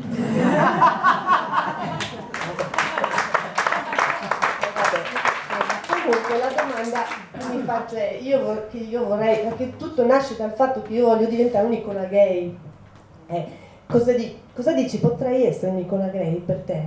Comunque la domanda che mi faccio è, io vorrei, perché tutto nasce dal fatto che io voglio diventare un'icona gay. Cosa dici? Potrei essere un'icona gay per te?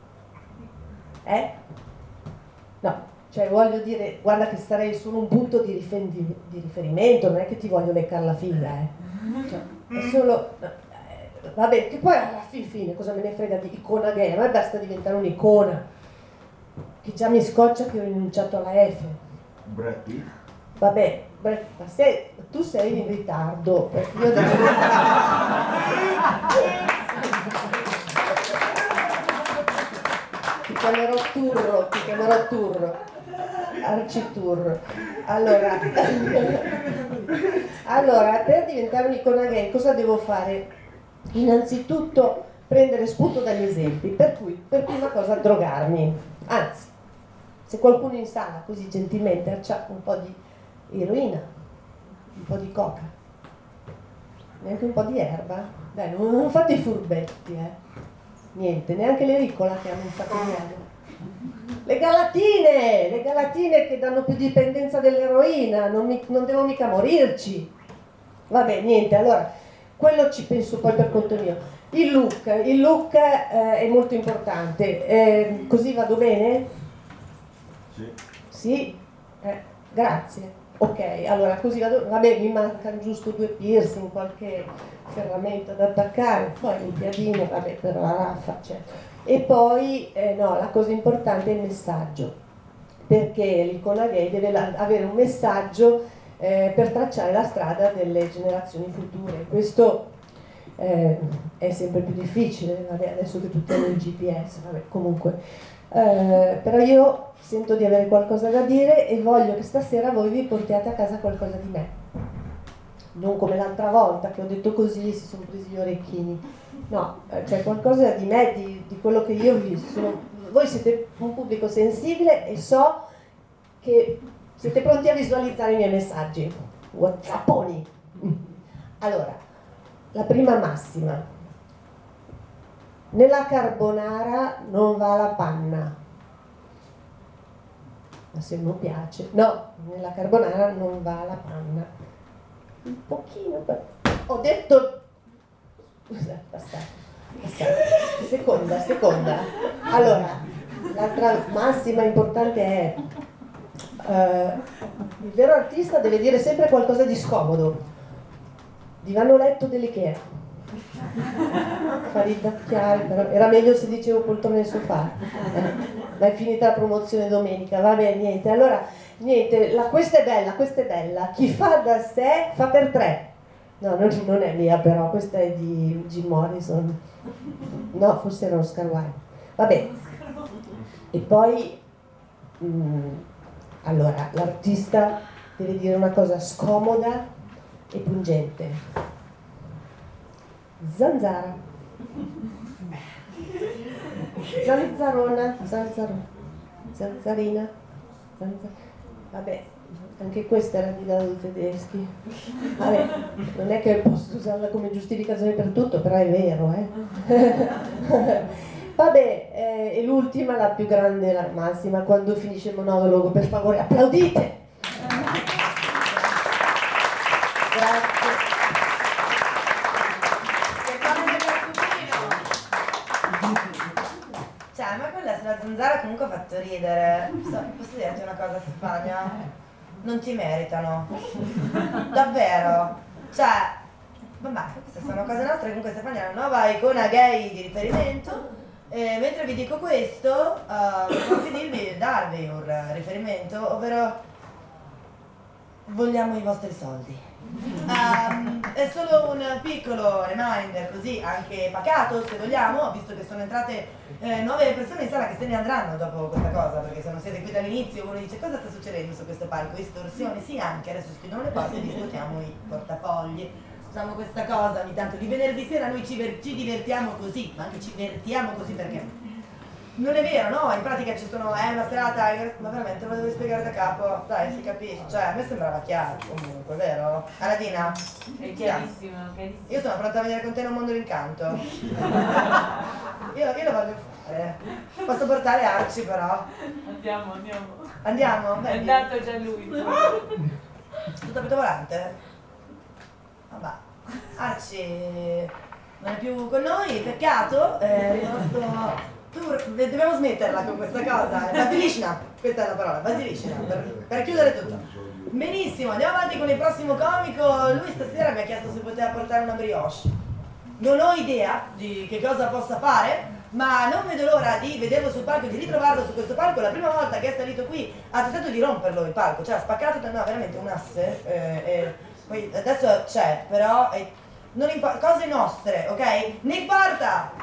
No. Cioè voglio dire, guarda che sarei solo un punto di riferimento, non è che ti voglio leccare la figa, cioè, è solo... vabbè, che poi alla fine cosa me ne frega di icona gay, a me basta diventare un'icona, che già mi scoccia che ho rinunciato alla F. Brad Pitt? Vabbè, ma tu sei in ritardo, perché io devo... Ti chiamerò Turro. Arciturro. Allora, per diventare un'icona gay cosa devo fare? Innanzitutto prendere spunto dagli esempi, per prima cosa drogarmi. Anzi, se qualcuno in sala così gentilmente acciacca un po' di eroina, un po' di coca, neanche un po' di erba, dai, non fate i furbetti, niente, neanche l'ericola che hanno un sacco di erba. Le galatine che danno più dipendenza dell'eroina, non devo mica morirci. Vabbè, niente, allora, quello ci penso poi per conto mio. Il look è molto importante, così vado bene? Sì. Sì? Grazie. Ok, allora così vado, vabbè, mi mancano giusto 2 piercing, qualche ferramenta da attaccare, poi un piadino, vabbè, per la raffa, certo. E poi, no, la cosa importante è il messaggio, perché l'icona gay deve avere un messaggio per tracciare la strada delle generazioni future. Questo è sempre più difficile, vabbè, adesso che tutti hanno il GPS, vabbè, comunque. Però io sento di avere qualcosa da dire e voglio che stasera voi vi portiate a casa qualcosa di me. Non come l'altra volta che ho detto così, si sono presi gli orecchini. No, cioè qualcosa di me, di quello che io ho visto. Voi siete un pubblico sensibile e so che siete pronti a visualizzare i miei messaggi. WhatsApponi! Allora, la prima massima. Nella carbonara non va la panna. Ma se non piace. No, nella carbonara non va la panna. Un pochino, ho detto... Scusa, passato. Seconda. Allora, l'altra massima importante è il vero artista deve dire sempre qualcosa di scomodo. Divano letto dell'Ikea. Farid Chiari, però era meglio se dicevo poltrone nel sofà. Ma è finita la promozione domenica, vabbè, niente. Allora, niente, questa è bella. Chi fa da sé fa per tre. No, non è mia però, questa è di Jim Morrison. No, forse era Oscar Wilde. Vabbè. E poi, allora, l'artista deve dire una cosa scomoda e pungente. Zanzara. Zanzarona. Zanzarina. Vabbè, anche questa era di Dado Tedeschi. Vabbè, non è che posso usarla come giustificazione per tutto, però è vero, Vabbè, e l'ultima, la più grande, la massima, quando finisce il monologo, per favore, applaudite! Grazie. Cioè, ma quella sulla zanzara comunque ha fatto ridere. Posso dirti una cosa, Stefania? Non ti meritano. Davvero. Cioè, vabbè, queste sono cose nostre. Comunque Stefania è una nuova icona gay di riferimento. E mentre vi dico questo, posso darvi un riferimento, ovvero vogliamo i vostri soldi. È solo un piccolo reminder, così anche pacato se vogliamo, visto che sono entrate 9 persone in sala che se ne andranno dopo questa cosa, perché se non siete qui dall'inizio uno dice cosa sta succedendo su questo palco, estorsione, sì anche, adesso si chiudono le porte e discutiamo i portafogli, facciamo questa cosa ogni tanto, di venerdì sera noi ci divertiamo così, ma anche ci divertiamo così perché non è vero, no? In pratica ci sono, una serata, ma veramente lo devo spiegare da capo, dai, si capisce, cioè a me sembrava chiaro comunque, vero? Aladina? È chiarissimo. Io sono pronta a venire con te in un mondo d'incanto. Io lo voglio fare. Posso portare Arci però? Andiamo. Andiamo? È andato già lui. Tutto tappeto volante? Vabbè. Arci non è più con noi, peccato, è rimasto... Dobbiamo smetterla con questa cosa. Basilishna, questa è la parola, basilishna, per chiudere tutto. Benissimo, andiamo avanti con il prossimo comico. Lui stasera mi ha chiesto se poteva portare una brioche. Non ho idea di che cosa possa fare, ma non vedo l'ora di vederlo sul palco, di ritrovarlo su questo palco. La prima volta che è salito qui ha tentato di romperlo il palco, cioè ha spaccato, no, veramente un asse. Poi adesso c'è, però non importa, cose nostre, ok? Nick Porta!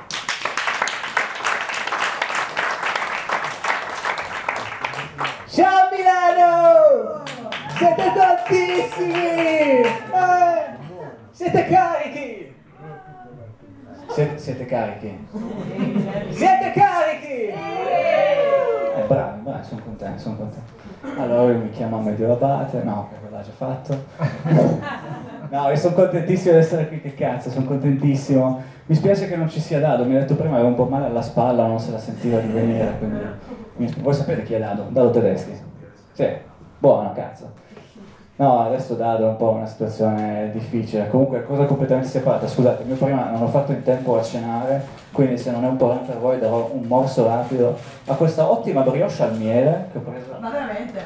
Ciao Milano! Siete tantissimi! Siete carichi! Siete carichi? Siete carichi! Bravi, sono contento. Allora io mi chiamo Amedeo Abate, no, perché l'ha già fatto. No, io sono contentissimo di essere qui, che cazzo, sono contentissimo. Mi spiace che non ci sia Dado, mi ha detto prima aveva un po' male alla spalla, non se la sentiva di venire, quindi... Voi sapete chi è Dado? Dado Tedeschi? Sì, buono, cazzo. No, adesso Dado è un po' una situazione difficile, comunque cosa completamente separata. Scusate, io prima non ho fatto in tempo a cenare, quindi se non è un problema per voi darò un morso rapido a questa ottima brioche al miele che ho preso. Ma veramente?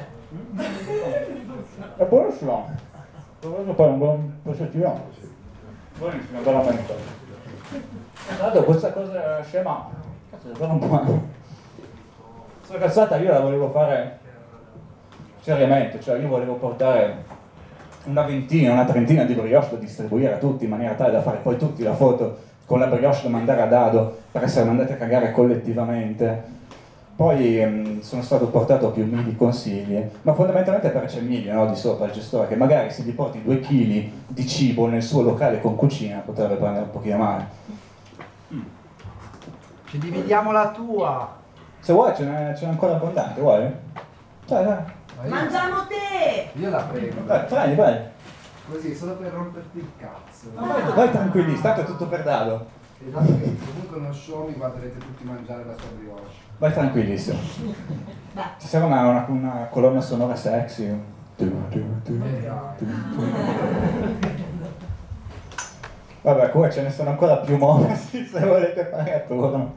È buonissimo. Ho preso poi un buon pezzettino. Buonissimo, veramente. Dado questa cosa scema, cazzo, è davvero un po'. Questa cazzata io la volevo fare seriamente, cioè io volevo portare una trentina di brioche da distribuire a tutti in maniera tale da fare poi tutti la foto con la brioche da mandare a Dado per essere mandati a cagare collettivamente. Poi sono stato portato a più mili consigli, ma fondamentalmente perché c'è Emilio, no, di sopra, il gestore, che magari se gli porti 2 kg di cibo nel suo locale con cucina potrebbe prendere un pochino male. Ci dividiamo la tua. Se vuoi ce n'è ancora abbondante, vuoi? Dai. Mangiamo te! Io la prego. Vai. Così, solo per romperti il cazzo. Vai tranquilli, tanto è tutto per Dado. E dato che comunque uno show mi guarderete tutti mangiare la sua brioche. Vai tranquillissimo. Ci sarà una colonna sonora sexy. Vabbè, come ce ne sono ancora più mossi se volete fare a turno.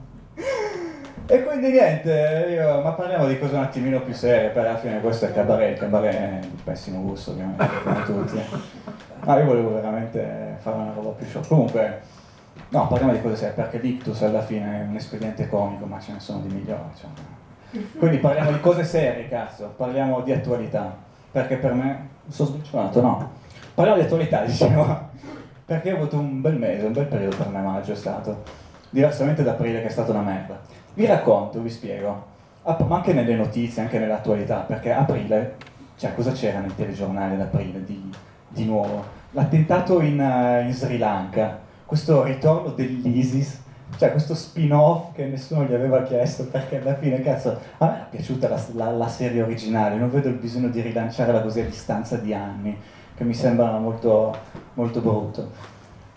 E quindi niente, ma parliamo di cose un attimino più serie, per alla fine questo è il cabaret è un pessimo gusto ovviamente, come tutti. Ma io volevo veramente fare una roba più show. Comunque, no, parliamo di cose serie, perché l'ictus alla fine è un espediente comico, ma ce ne sono di migliori. Cioè. Quindi parliamo di cose serie, cazzo, parliamo di attualità, perché per me, sono sbriciolato, no? Parliamo di attualità, dicevo, perché ho avuto un bel mese, un bel periodo per me maggio è stato, diversamente da aprile che è stata una merda. Vi racconto, vi spiego, ma anche nelle notizie, anche nell'attualità, perché aprile, cioè cosa c'era nel telegiornale d'aprile di nuovo? L'attentato in Sri Lanka, questo ritorno dell'ISIS, cioè questo spin-off che nessuno gli aveva chiesto, perché alla fine, cazzo, a me è piaciuta la serie originale, non vedo il bisogno di rilanciarla così a distanza di anni, che mi sembra molto, molto brutto.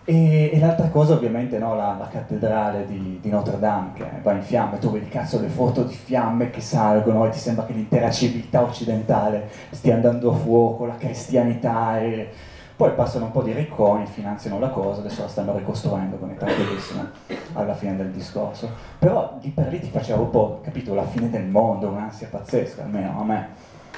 E l'altra cosa ovviamente no, la cattedrale di Notre Dame che va in fiamme, tu vedi cazzo le foto di fiamme che salgono e ti sembra che l'intera civiltà occidentale stia andando a fuoco, la cristianità e poi passano un po' di ricconi, finanziano la cosa, adesso la stanno ricostruendo come è tranquillissimo alla fine del discorso. Però lì per lì ti faceva un po', capito, la fine del mondo, un'ansia pazzesca, almeno a me.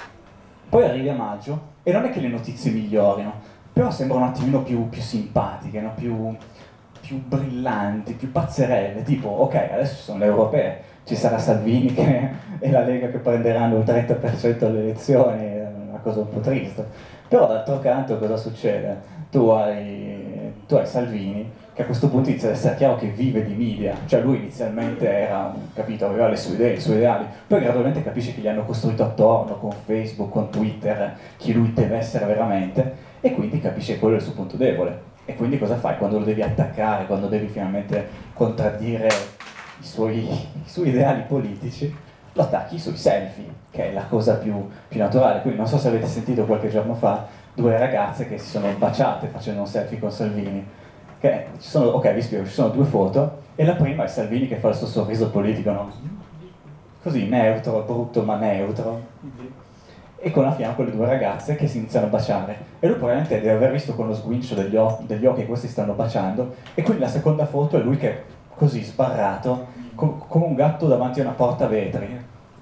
Poi arrivi a maggio e non è che le notizie migliorino, però sembrano un attimino più simpatiche, no? più brillanti, più pazzerelle, tipo ok, adesso ci sono le europee, ci sarà Salvini e la Lega che prenderanno il 30% alle elezioni, è una cosa un po' triste, però d'altro canto cosa succede? Tu hai Salvini che a questo punto inizia ad essere chiaro che vive di media, cioè lui inizialmente era, capito, aveva le sue idee, i suoi ideali, poi gradualmente capisce che gli hanno costruito attorno con Facebook, con Twitter, chi lui deve essere veramente, e quindi capisce che quello è il suo punto debole. E quindi cosa fai? Quando lo devi attaccare, quando devi finalmente contraddire i suoi ideali politici, lo attacchi sui selfie, che è la cosa più naturale. Quindi non so se avete sentito qualche giorno fa due ragazze che si sono baciate facendo un selfie con Salvini. Ok, vi spiego, ci sono due foto, e la prima è Salvini che fa il suo sorriso politico, no? Così, neutro, brutto ma neutro. E con a fianco le due ragazze che si iniziano a baciare. E lui probabilmente deve aver visto con lo sguincio degli occhi che questi stanno baciando, e quindi la seconda foto è lui che è così sbarrato, come un gatto davanti a una porta a vetri.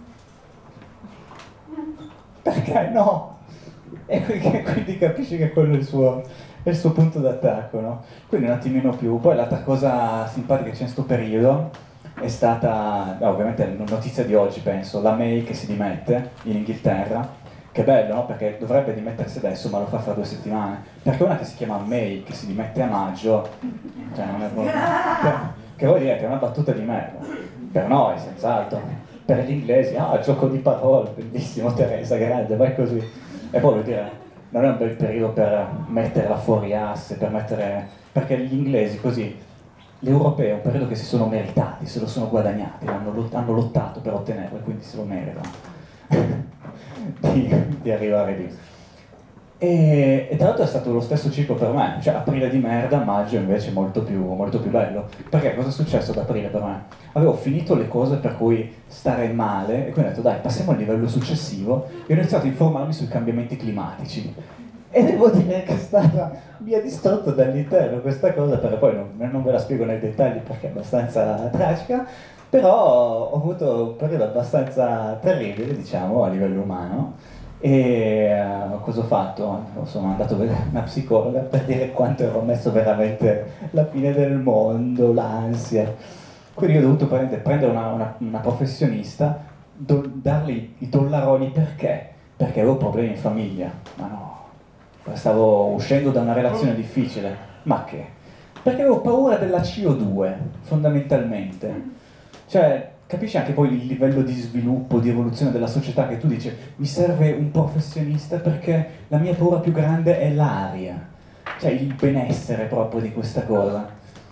Perché no? E quindi capisci che quello è il suo punto d'attacco, no? Quindi un attimino più. Poi l'altra cosa simpatica che c'è in questo periodo è stata, ovviamente notizia di oggi penso, la May che si dimette in Inghilterra, che bello, no? Perché dovrebbe dimettersi adesso ma lo fa fra 2 settimane, perché una che si chiama May che si dimette a maggio, cioè non è proprio, che vuol dire che è una battuta di merda, per noi senz'altro, per gli inglesi, gioco di parole, bellissimo Teresa, grande, vai così, e poi vuol dire, non è un bel periodo per metterla fuori asse, perché gli inglesi così, l'europeo è un periodo che si sono meritati, se lo sono guadagnati, hanno lottato per ottenerlo e quindi se lo meritano di arrivare lì. E tra l'altro è stato lo stesso ciclo per me, cioè aprile di merda, maggio invece molto più bello. Perché cosa è successo ad aprile per me? Avevo finito le cose per cui stare male e quindi ho detto dai, passiamo al livello successivo e ho iniziato a informarmi sui cambiamenti climatici. E devo dire che è stata, mi ha distrutto dall'interno questa cosa, perché poi non ve la spiego nei dettagli perché è abbastanza tragica, però ho avuto un periodo abbastanza terribile, diciamo, a livello umano. E cosa ho fatto? Sono andato a vedere una psicologa per dire quanto ero messo veramente la fine del mondo, l'ansia. Quindi ho dovuto prendere una professionista, darle i dollaroni perché? Perché avevo problemi in famiglia. Ma no, stavo uscendo da una relazione difficile. Ma che? Perché avevo paura della CO2, fondamentalmente. Cioè, capisci anche poi il livello di sviluppo, di evoluzione della società, che tu dici mi serve un professionista perché la mia paura più grande è l'aria, cioè il benessere proprio di questa cosa.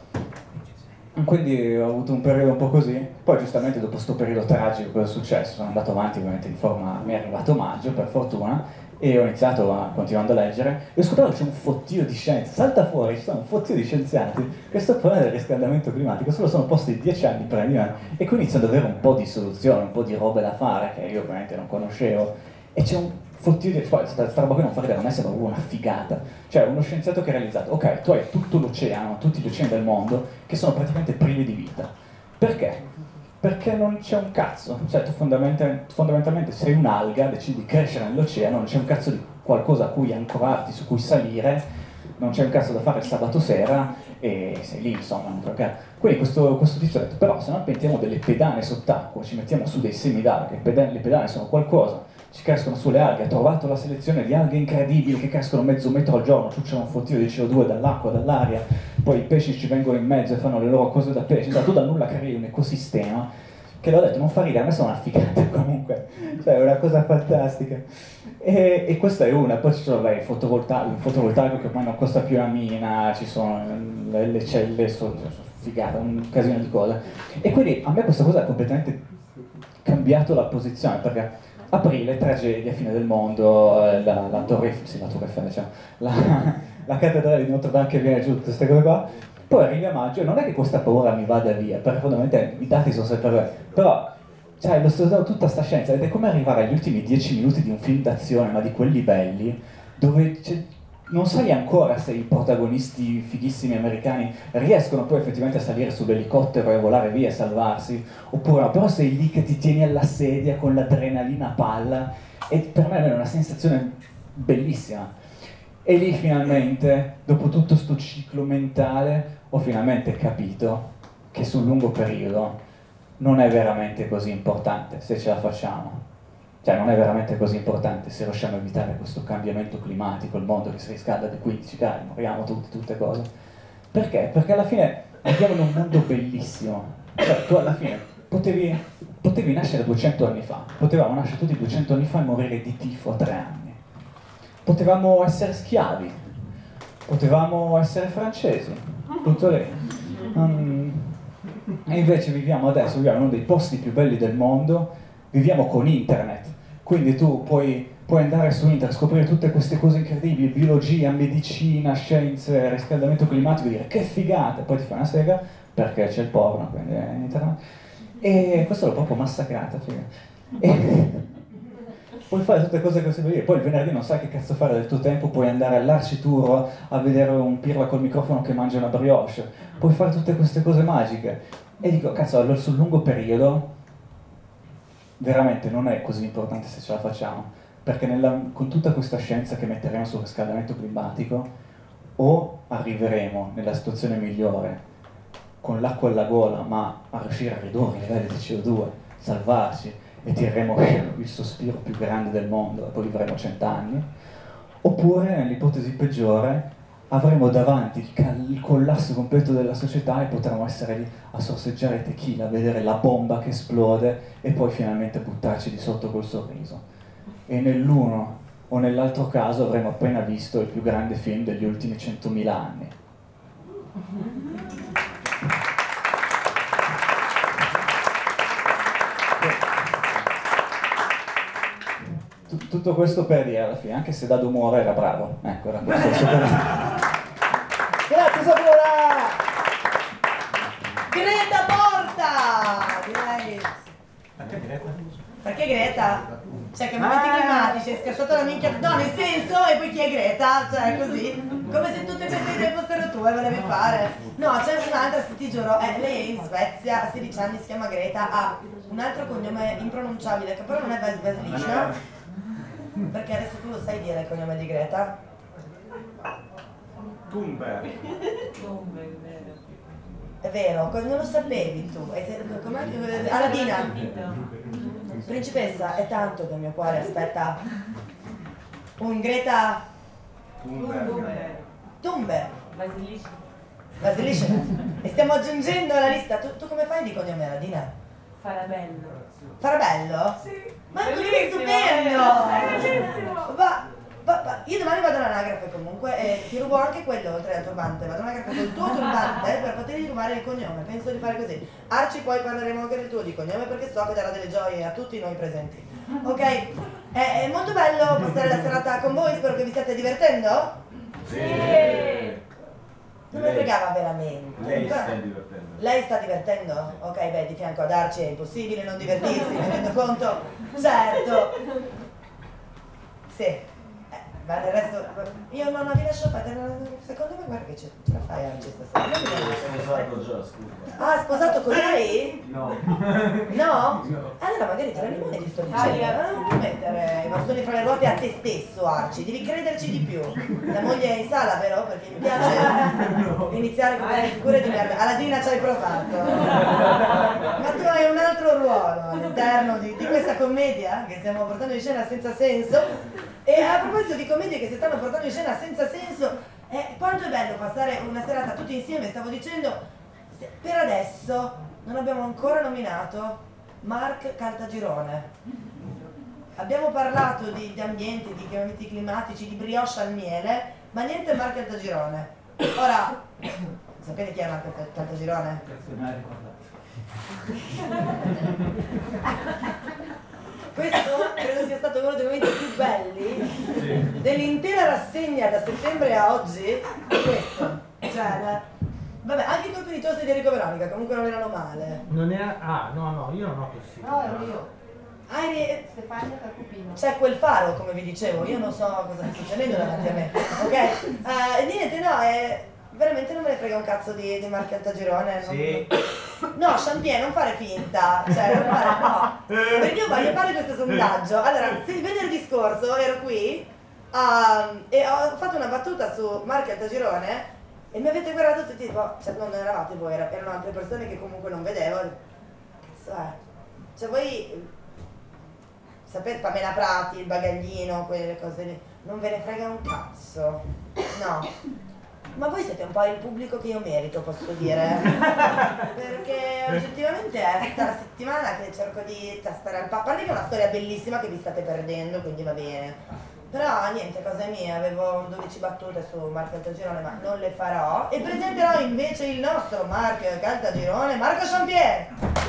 Quindi ho avuto un periodo un po' così, poi giustamente dopo questo periodo tragico cosa è successo? Sono andato avanti ovviamente in forma, mi è arrivato maggio per fortuna, e ho iniziato continuando a leggere e ho scoperto che c'è un fottio di scienze, salta fuori, ci sono un fottio di scienziati che sto parlando del riscaldamento climatico, se lo sono posti 10 anni prima di me, e quindi inizio ad avere un po' di soluzione, un po' di robe da fare che io ovviamente non conoscevo, e c'è un poi sta roba qui non fa ridere, a me sembra proprio una figata. Cioè uno scienziato che ha realizzato, ok, tu hai tutto l'oceano, tutti gli oceani del mondo che sono praticamente privi di vita. Perché? Perché non c'è un cazzo, cioè tu fondamentalmente sei un'alga, decidi di crescere nell'oceano, non c'è un cazzo di qualcosa a cui ancorarti, su cui salire, non c'è un cazzo da fare il sabato sera e sei lì, insomma, non perché. Quindi questo tizio ha detto, però se noi piantiamo delle pedane sott'acqua, ci mettiamo su dei semi d'alghe, le pedane sono qualcosa, ci crescono sulle alghe, ha trovato la selezione di alghe incredibili che crescono mezzo metro al giorno, ciucciano un fottio di CO2 dall'acqua, dall'aria, poi i pesci ci vengono in mezzo e fanno le loro cose da pesce, cioè tu dal nulla crei un ecosistema che l'ho detto, non fa ridere, a me sono una figata comunque, cioè è una cosa fantastica. E questa è una, poi ci sono il fotovoltaico che ormai non costa più una mina, ci sono le celle, sono figata, un casino di cose. E quindi a me questa cosa ha completamente cambiato la posizione, perché aprile, tragedia, fine del mondo, la Torre Eiffel, cioè, la cattedrale di Notre Dame che viene giù, tutte queste cose qua. Poi arriva maggio e non è che questa paura mi vada via, perché fondamentalmente i dati sono sempre veri, però cioè, l'ho studiato tutta sta scienza ed è come arrivare agli ultimi 10 minuti di un film d'azione, ma di quelli belli, dove non sai ancora se i protagonisti fighissimi americani riescono poi effettivamente a salire sull'elicottero e a volare via e salvarsi, oppure no, però sei lì che ti tieni alla sedia con l'adrenalina a palla, e per me è una sensazione bellissima. E lì finalmente, dopo tutto sto ciclo mentale, ho finalmente capito che sul lungo periodo non è veramente così importante se ce la facciamo. Cioè non è veramente così importante se riusciamo a evitare questo cambiamento climatico, il mondo che si riscalda di 15 gradi, moriamo tutte cose. Perché? Perché alla fine viviamo in un mondo bellissimo. Cioè tu alla fine potevi nascere 200 anni fa, potevamo nascere tutti 200 anni fa e morire di tifo a 3 anni. Potevamo essere schiavi, potevamo essere francesi, tutto lì. E invece viviamo in uno dei posti più belli del mondo, viviamo con internet, quindi tu puoi andare su internet, scoprire tutte queste cose incredibili, biologia, medicina, scienze, riscaldamento climatico, dire che figata, poi ti fai una sega perché c'è il porno, quindi è internet. E questo l'ho proprio massacrata, figa. Puoi fare tutte cose che si può dire, poi il venerdì non sai che cazzo fare del tuo tempo, puoi andare all'Arcituro a vedere un pirla col microfono che mangia una brioche, puoi fare tutte queste cose magiche. E dico, cazzo, allora sul lungo periodo veramente non è così importante se ce la facciamo, perché con tutta questa scienza che metteremo sul riscaldamento climatico, o arriveremo nella situazione migliore con l'acqua alla gola, ma a riuscire a ridurre i livelli di CO2, salvarci, e tireremo il sospiro più grande del mondo e poi vivremo 100 anni, oppure nell'ipotesi peggiore avremo davanti il collasso completo della società e potremo essere lì a sorseggiare tequila, a vedere la bomba che esplode e poi finalmente buttarci di sotto col sorriso. E nell'uno o nell'altro caso avremo appena visto il più grande film degli ultimi 100.000 anni. Tutto questo per dire alla fine, anche se Dado muore era bravo. Ecco, era questo il suo Grazie Sabrina! Greta Porta! Direi. Perché Greta? Perché Greta? Cioè, cambiamenti climatici, è scherzato la minchia. No, nel senso, e poi chi è Greta? Cioè, così. Come se tutte queste idee fossero tue, volevi fare. No, c'è un'altra, ti giuro, lei è in Svezia, a 16 anni, si chiama Greta, ha un altro cognome impronunciabile, che però non è Vasilishna. Perché adesso tu lo sai dire il cognome di Greta? Thunberg. È vero, non lo sapevi tu. Com'è? Aladina. Principessa, è tanto che mio cuore aspetta un Greta Thunberg. Vasilishna. E stiamo aggiungendo alla lista. Tu come fai di cognome, Aladina? Farabello. Farabello? Sì. Ma è così stupendo! Io domani vado all'anagrafe comunque e ti rubo anche quello oltre al turbante. Vado all'anagrafe col tuo turbante per potergli rubare il cognome. Penso di fare così. Arci, poi parleremo anche del tuo di cognome perché so che darà delle gioie a tutti noi presenti. Ok? È molto bello passare la serata con voi, spero che vi stiate divertendo. Sì! Non mi fregava veramente. Lei sta divertendo. Lei sta divertendo? Ok, beh, di fianco ad Arci è impossibile non divertirsi, mi rendo conto. Certo. Sì. Ma del resto, io non vi lascio fare, secondo me guarda che ce la fai oggi stasera. Sposato già, scusa. Ah, sposato con lei? No. No? Allora magari tra le mani ti sto dicendo, non mettere i bastoni fra le ruote a te stesso, Arci, devi crederci di più. La moglie è in sala, vero? Perché mi piace iniziare con queste figure di merda. Aladina ci hai provato. Ma tu hai un altro ruolo all'interno di questa commedia che stiamo portando in scena senza senso. E a proposito di commedie che si stanno portando in scena senza senso, quanto è bello passare una serata tutti insieme, stavo dicendo, per adesso non abbiamo ancora nominato Mark Caltagirone. Abbiamo parlato di ambiente, di cambiamenti climatici, di brioche al miele, ma niente Mark Caltagirone. Ora, sapete chi è Mark Caltagirone? Grazie, mi hai ricordato. Questo credo sia stato uno dei momenti più belli dell'intera rassegna da settembre a oggi. Questo. Cioè, vabbè, anche i colpi di tosse di Enrico Veronica comunque non erano male. Non era... Ah, no, io non ho tossito. No, ero io. Stefania Carcupino. C'è quel faro, come vi dicevo, io non so cosa sta succedendo davanti a me. Ok? Niente, no, veramente non me ne frega un cazzo di Mark Caltagirone. Sì. No, Champier, non fare finta, cioè non fare, no, perché io voglio fare questo sondaggio. Allora, se il venerdì scorso ero qui e ho fatto una battuta su Mark Caltagirone e mi avete guardato tutti tipo, cioè non eravate voi, erano altre persone che comunque non vedevo. Cazzo è? Cioè voi sapete Pamela Prati, il bagaglino, quelle cose lì, non ve ne frega un cazzo, no. Ma voi siete un po' il pubblico che io merito, posso dire, perché oggettivamente è tutta la settimana che cerco di tastare al papà, a parte che è una storia bellissima che vi state perdendo, quindi va bene. Però niente, cose mie, avevo 12 battute su Mark Caltagirone, ma non le farò. E presenterò invece il nostro Mark Caltagirone, Marco Champier!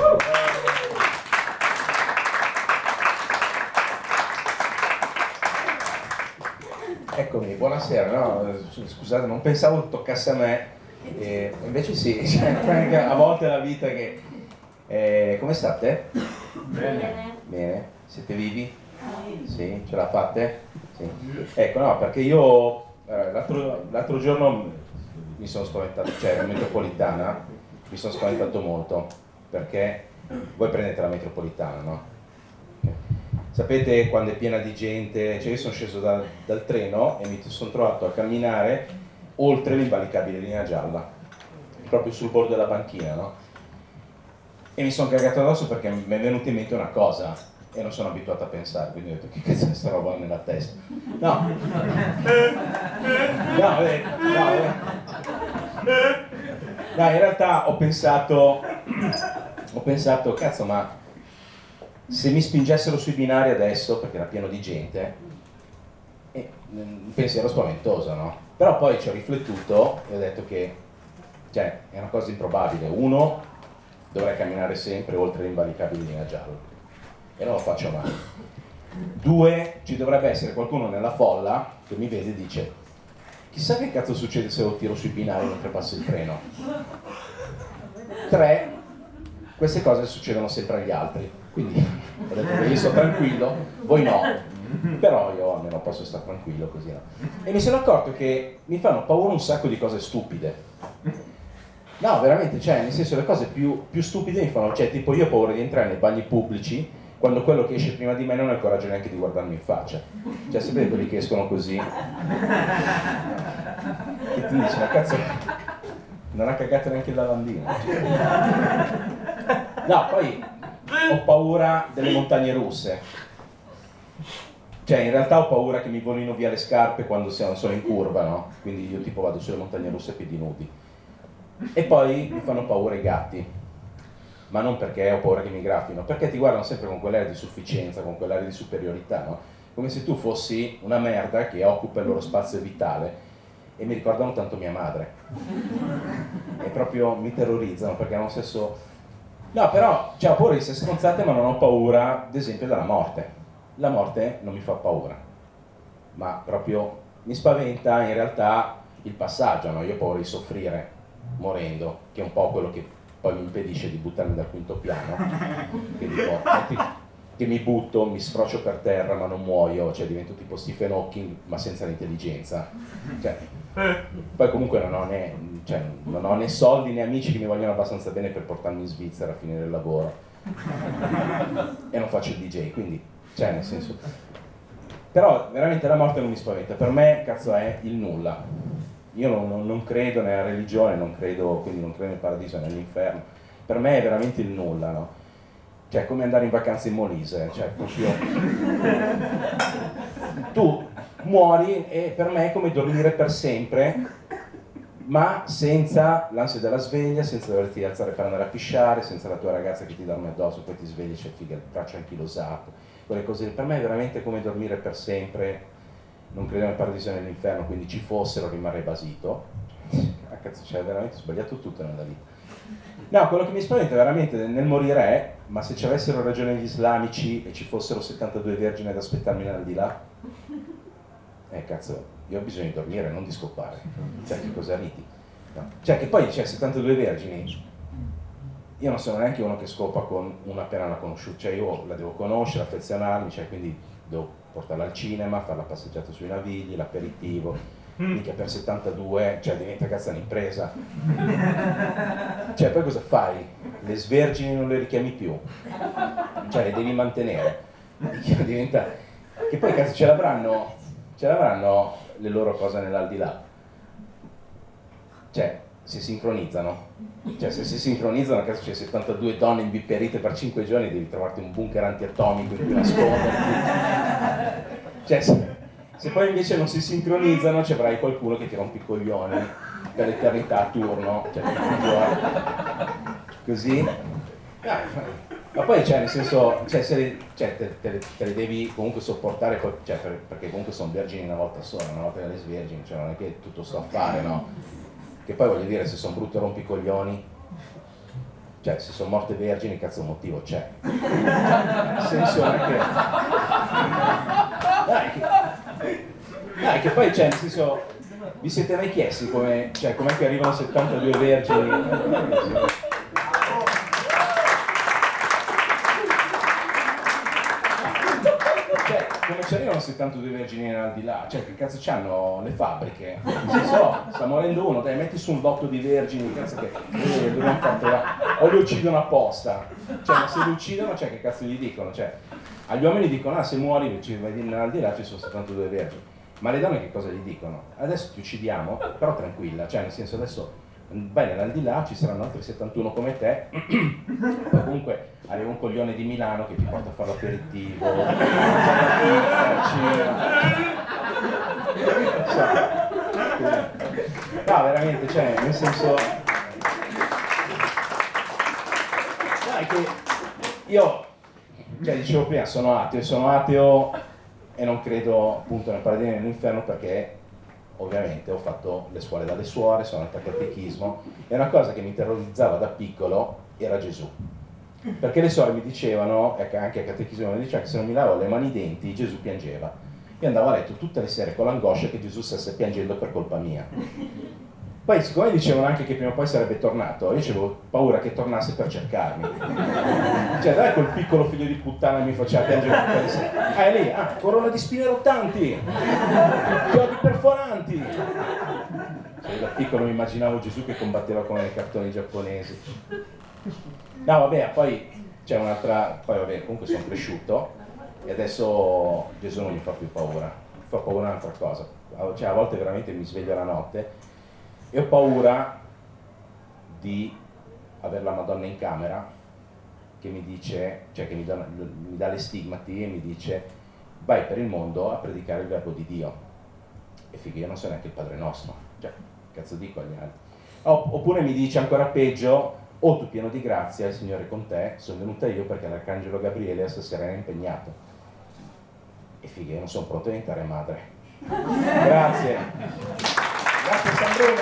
Eccomi, buonasera, no? Scusate, non pensavo toccasse a me, invece sì, cioè, a volte la vita che... come state? Bene. Bene, siete vivi? Sì, ce la fate? Sì. Ecco, no, perché io l'altro giorno mi sono spaventato, cioè la metropolitana, mi sono spaventato molto, perché voi prendete la metropolitana, no? Sapete quando è piena di gente, cioè io sono sceso dal treno e mi sono trovato a camminare oltre l'invalicabile linea gialla, proprio sul bordo della banchina, no? E mi sono cagato addosso perché mi è venuta in mente una cosa e non sono abituato a pensare, quindi ho detto che cazzo è sta roba nella testa? No, in realtà ho pensato, cazzo, ma se mi spingessero sui binari adesso, perché era pieno di gente, un pensiero spaventoso, no? Però poi ci ho riflettuto e ho detto che, cioè, è una cosa improbabile. Uno, dovrei camminare sempre oltre l'invalicabile linea gialla, e non lo faccio mai. Due, ci dovrebbe essere qualcuno nella folla che mi vede e dice: chissà che cazzo succede se lo tiro sui binari mentre passa il treno. Tre, queste cose succedono sempre agli altri, quindi ho detto che io sto tranquillo, voi no, però io almeno posso stare tranquillo così, no? E mi sono accorto che mi fanno paura un sacco di cose stupide. No, veramente, cioè, nel senso, le cose più stupide mi fanno, cioè, tipo, io ho paura di entrare nei bagni pubblici quando quello che esce prima di me non ha il coraggio neanche di guardarmi in faccia. Cioè, sapete quelli che escono così? Che ti dici, ma cazzo, non ha cagato neanche il lavandino. No, poi ho paura delle montagne russe. Cioè, in realtà ho paura che mi volino via le scarpe quando sono in curva, no? Quindi io tipo vado sulle montagne russe a piedi nudi. E poi mi fanno paura i gatti, ma non perché ho paura che mi graffino, perché ti guardano sempre con quell'aria di sufficienza, con quell'aria di superiorità, no? Come se tu fossi una merda che occupa il loro spazio vitale, e mi ricordano tanto mia madre. E proprio mi terrorizzano, perché hanno lo stesso... No, però, cioè, ho paura di essere stronzate, ma non ho paura, ad esempio, della morte. La morte non mi fa paura, ma proprio mi spaventa in realtà il passaggio, no? Io ho paura di soffrire morendo, che è un po' quello che poi mi impedisce di buttarmi dal quinto piano, che dico, che mi butto, mi sfrocio per terra ma non muoio, cioè divento tipo Stephen Hawking ma senza l'intelligenza. Cioè, poi comunque non ho né soldi né amici che mi vogliono abbastanza bene per portarmi in Svizzera a finire il lavoro. E non faccio il DJ, quindi, cioè nel senso... Però veramente la morte non mi spaventa, per me cazzo è il nulla. Io non credo nella religione, quindi non credo nel paradiso e nell'inferno. Per me è veramente il nulla, no? Cioè, è come andare in vacanza in Molise, cioè proprio... Tu muori e per me è come dormire per sempre, ma senza l'ansia della sveglia, senza doverti alzare per andare a pisciare, senza la tua ragazza che ti dorme addosso, poi ti svegli e c'è il braccio anchilosato, quelle cose. Per me è veramente come dormire per sempre. Non credo nel paradiso e nell'inferno, quindi ci fossero rimarrei basito. Ah, cazzo, cioè veramente sbagliato tutto nella vita. No, quello che mi spaventa veramente nel morire è, ma se ci avessero ragione gli islamici e ci fossero 72 vergini ad aspettarmi nell'aldilà, cazzo, io ho bisogno di dormire, non di scopare. Cioè, che cosa ridi? No. Cioè, che poi c'è 72 vergini, io non sono neanche uno che scopa con una appena la conosciuta, cioè io la devo conoscere, affezionarmi, cioè quindi devo portarla al cinema, fare la passeggiata sui Navigli, l'aperitivo, mica per 72, cioè diventa cazzo un'impresa. Cioè poi cosa fai? Le svergini non le richiami più, cioè le devi mantenere. Diventa... Che poi cazzo ce l'avranno le loro cose nell'aldilà. Cioè, si sincronizzano. Cioè se si sincronizzano, cazzo c'è 72 donne invipperite per 5 giorni, devi trovarti un bunker antiatomico in cui nasconderti. Cioè se poi invece non si sincronizzano, ci avrai qualcuno che ti rompe i coglioni per l'eternità a turno, cioè così. Ma poi cioè nel senso, cioè, te le devi comunque sopportare, cioè, perché comunque sono vergini una volta sola, una volta che le svergini, cioè non è che tutto sto a fare, no? Che poi voglio dire, se sono brutte rompicoglioni, cioè se sono morte vergini, cazzo un motivo c'è. Nel senso è che... che poi, cioè, nel senso, vi siete mai chiesti come, cioè, com'è che arrivano 72 vergini? Cioè, come ci arrivano 72 vergini nell'aldilà? Cioè, che cazzo c'hanno le fabbriche? Non so, sta morendo uno, dai, metti su un botto di vergini, cazzo che dobbiamo fartela. O li uccidono apposta. Cioè, ma se li uccidono, cioè, che cazzo gli dicono? Cioè, agli uomini dicono, se muori, vai nell'aldilà, ci sono 72 vergini. Ma le donne che cosa gli dicono? Adesso ti uccidiamo, però tranquilla, cioè, nel senso, adesso vai nell'aldilà, ci saranno altri 71 come te, poi comunque arriva un coglione di Milano che ti porta a fare l'aperitivo, no, veramente, cioè, nel senso, dai, che io, cioè, dicevo prima, sono ateo e non credo appunto nel paradiso e nell'inferno perché ovviamente ho fatto le scuole dalle suore, sono andato al catechismo e una cosa che mi terrorizzava da piccolo era Gesù. Perché le suore mi dicevano, e anche al catechismo mi dicevano che se non mi lavavo le mani e i denti Gesù piangeva. Io andavo a letto tutte le sere con l'angoscia che Gesù stesse piangendo per colpa mia. Poi siccome dicevano anche che prima o poi sarebbe tornato, io avevo paura che tornasse per cercarmi. Cioè dai quel piccolo figlio di puttana mi faceva piangere tutte le sere. È lì, corona di spine rottanti, chiodi perforanti. Cioè, da piccolo mi immaginavo Gesù che combatteva come nei cartoni giapponesi. No vabbè, poi c'è un'altra, poi vabbè, comunque sono cresciuto e adesso Gesù non mi fa più paura, mi fa paura un'altra cosa. Cioè a volte veramente mi sveglio la notte e ho paura di avere la Madonna in camera che mi dice, cioè che mi dà le stigmati e mi dice vai per il mondo a predicare il verbo di Dio. E figa, io non so neanche il Padre Nostro, cioè cazzo dico agli altri. Oppure mi dice ancora peggio, o tu pieno di grazia, il Signore è con te, sono venuta io perché l'Arcangelo Gabriele stasera era impegnato. E figa, io non sono pronto a diventare madre. Grazie. Grazie Sandrona.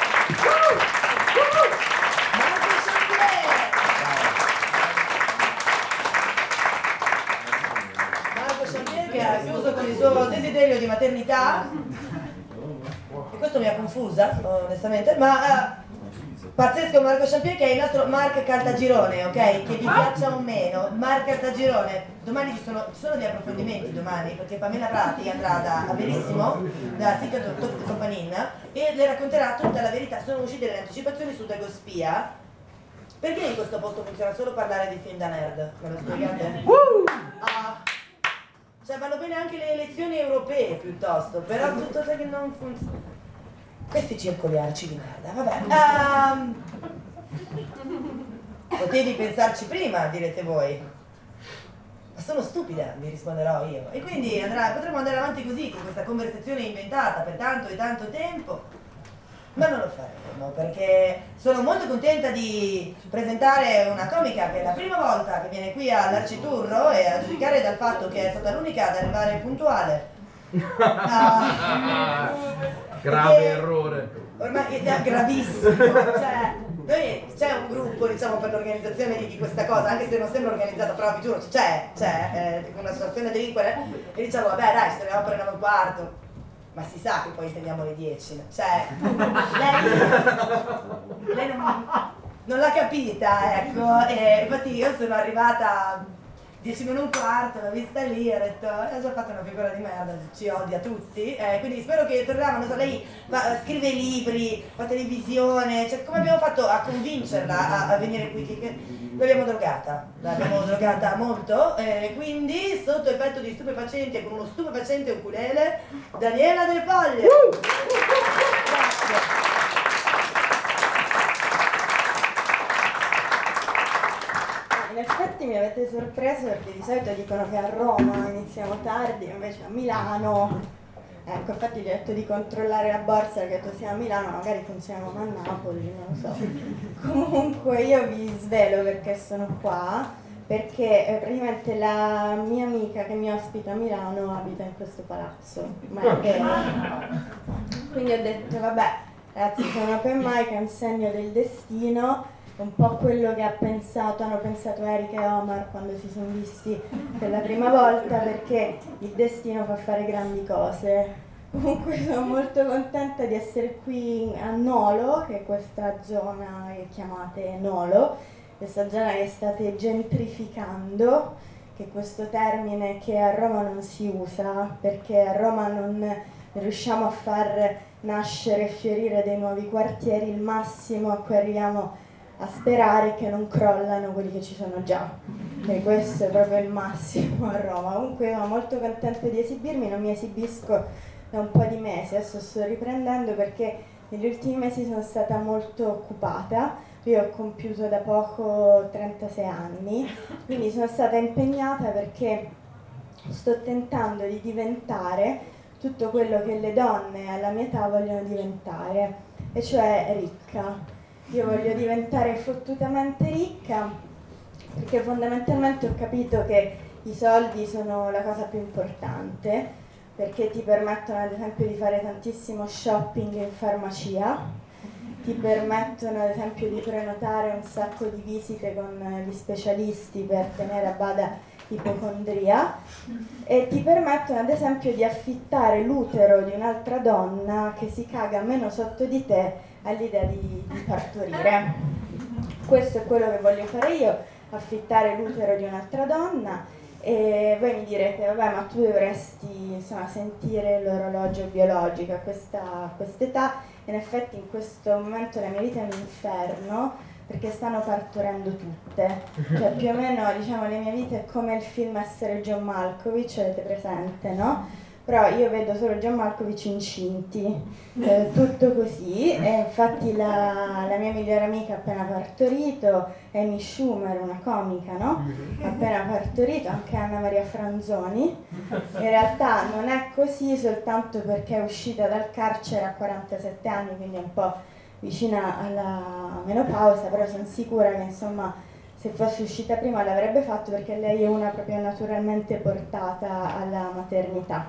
Marco Champier che ha chiuso con il suo desiderio di maternità e questo mi ha confusa onestamente, ma Pazzesco Marco Champier, che è il nostro Mark Caltagirone, ok? Che vi piaccia o meno, Mark Caltagirone. Domani ci sono degli approfondimenti domani, perché Pamela Prati andrà da Verissimo, da Secret of Copanin, e le racconterà tutta la verità. Sono uscite le anticipazioni su Dago Spia. Perché in questo posto funziona solo parlare di film da nerd? Me lo spiegate? Cioè vanno bene anche le elezioni europee piuttosto, però tutto ciò che non funziona. Questi circoli arci di merda, vabbè. Potevi pensarci prima, direte voi. Ma sono stupida, vi risponderò io. E quindi potremmo andare avanti così, con questa conversazione inventata per tanto e tanto tempo. Ma non lo faremo, perché sono molto contenta di presentare una comica che è la prima volta che viene qui all'Arciturro, e a giudicare dal fatto che è stata l'unica ad arrivare puntuale. Grave errore. Ormai è gravissimo, cioè noi c'è un gruppo, diciamo, per l'organizzazione di questa cosa, anche se non sembra organizzata, però vi giuro c'è un'associazione delinquere, e diciamo vabbè dai, stiamo per 9 e un quarto, ma si sa che poi intendiamo le 10, cioè lei non l'ha capita, ecco, e infatti io sono arrivata 10 meno un quarto, l'ho vista lì, ho detto, ha già fatto una figura di merda, ci odia tutti, quindi spero che torniamo, non so, lei scrive libri, fa televisione, cioè come abbiamo fatto a convincerla a venire qui, che l'abbiamo drogata molto, quindi sotto effetto di stupefacenti e con uno stupefacente ukulele, Daniela Del Poglio! Grazie. In effetti mi avete sorpreso, perché di solito dicono che a Roma iniziamo tardi, invece a Milano, ecco, infatti gli ho detto di controllare la borsa, perché ho detto siamo a Milano, magari funzioniamo a Napoli, non lo so. Comunque io vi svelo perché sono qua, perché praticamente la mia amica che mi ospita a Milano abita in questo palazzo, ma è vero. Quindi ho detto vabbè, ragazzi, c'è un open mic, è un segno del destino, un po' quello che hanno pensato Erika e Omar quando si sono visti per la prima volta, perché il destino fa fare grandi cose. Comunque sono molto contenta di essere qui a Nolo, che è questa zona che chiamate Nolo, questa zona che state gentrificando, che è questo termine che a Roma non si usa, perché a Roma non riusciamo a far nascere e fiorire dei nuovi quartieri, il massimo a cui arriviamo a sperare che non crollano quelli che ci sono già, e questo è proprio il massimo a Roma. Comunque io sono molto contenta di esibirmi, non mi esibisco da un po' di mesi, adesso sto riprendendo perché negli ultimi mesi sono stata molto occupata, io ho compiuto da poco 36 anni, quindi sono stata impegnata perché sto tentando di diventare tutto quello che le donne alla mia età vogliono diventare, e cioè ricca. Io voglio diventare fottutamente ricca, perché fondamentalmente ho capito che i soldi sono la cosa più importante, perché ti permettono ad esempio di fare tantissimo shopping in farmacia, ti permettono ad esempio di prenotare un sacco di visite con gli specialisti per tenere a bada ipocondria, e ti permettono ad esempio di affittare l'utero di un'altra donna che si caga meno sotto di te all'idea di partorire. Questo è quello che voglio fare io, affittare l'utero di un'altra donna, e voi mi direte vabbè, ma tu dovresti insomma sentire l'orologio biologico a quest'età. In effetti in questo momento la mia vita è un inferno, perché stanno partorendo tutte, cioè più o meno diciamo le mie vite è come il film Essere John Malkovich, avete presente, no? Però io vedo solo John Malkovich incinti, tutto così, e infatti la mia migliore amica ha appena partorito, Amy Schumer, una comica, no? Ha appena partorito, anche Anna Maria Franzoni. In realtà non è così soltanto perché è uscita dal carcere a 47 anni, quindi è un po' vicina alla menopausa, però sono sicura che insomma se fosse uscita prima l'avrebbe fatto, perché lei è una proprio naturalmente portata alla maternità.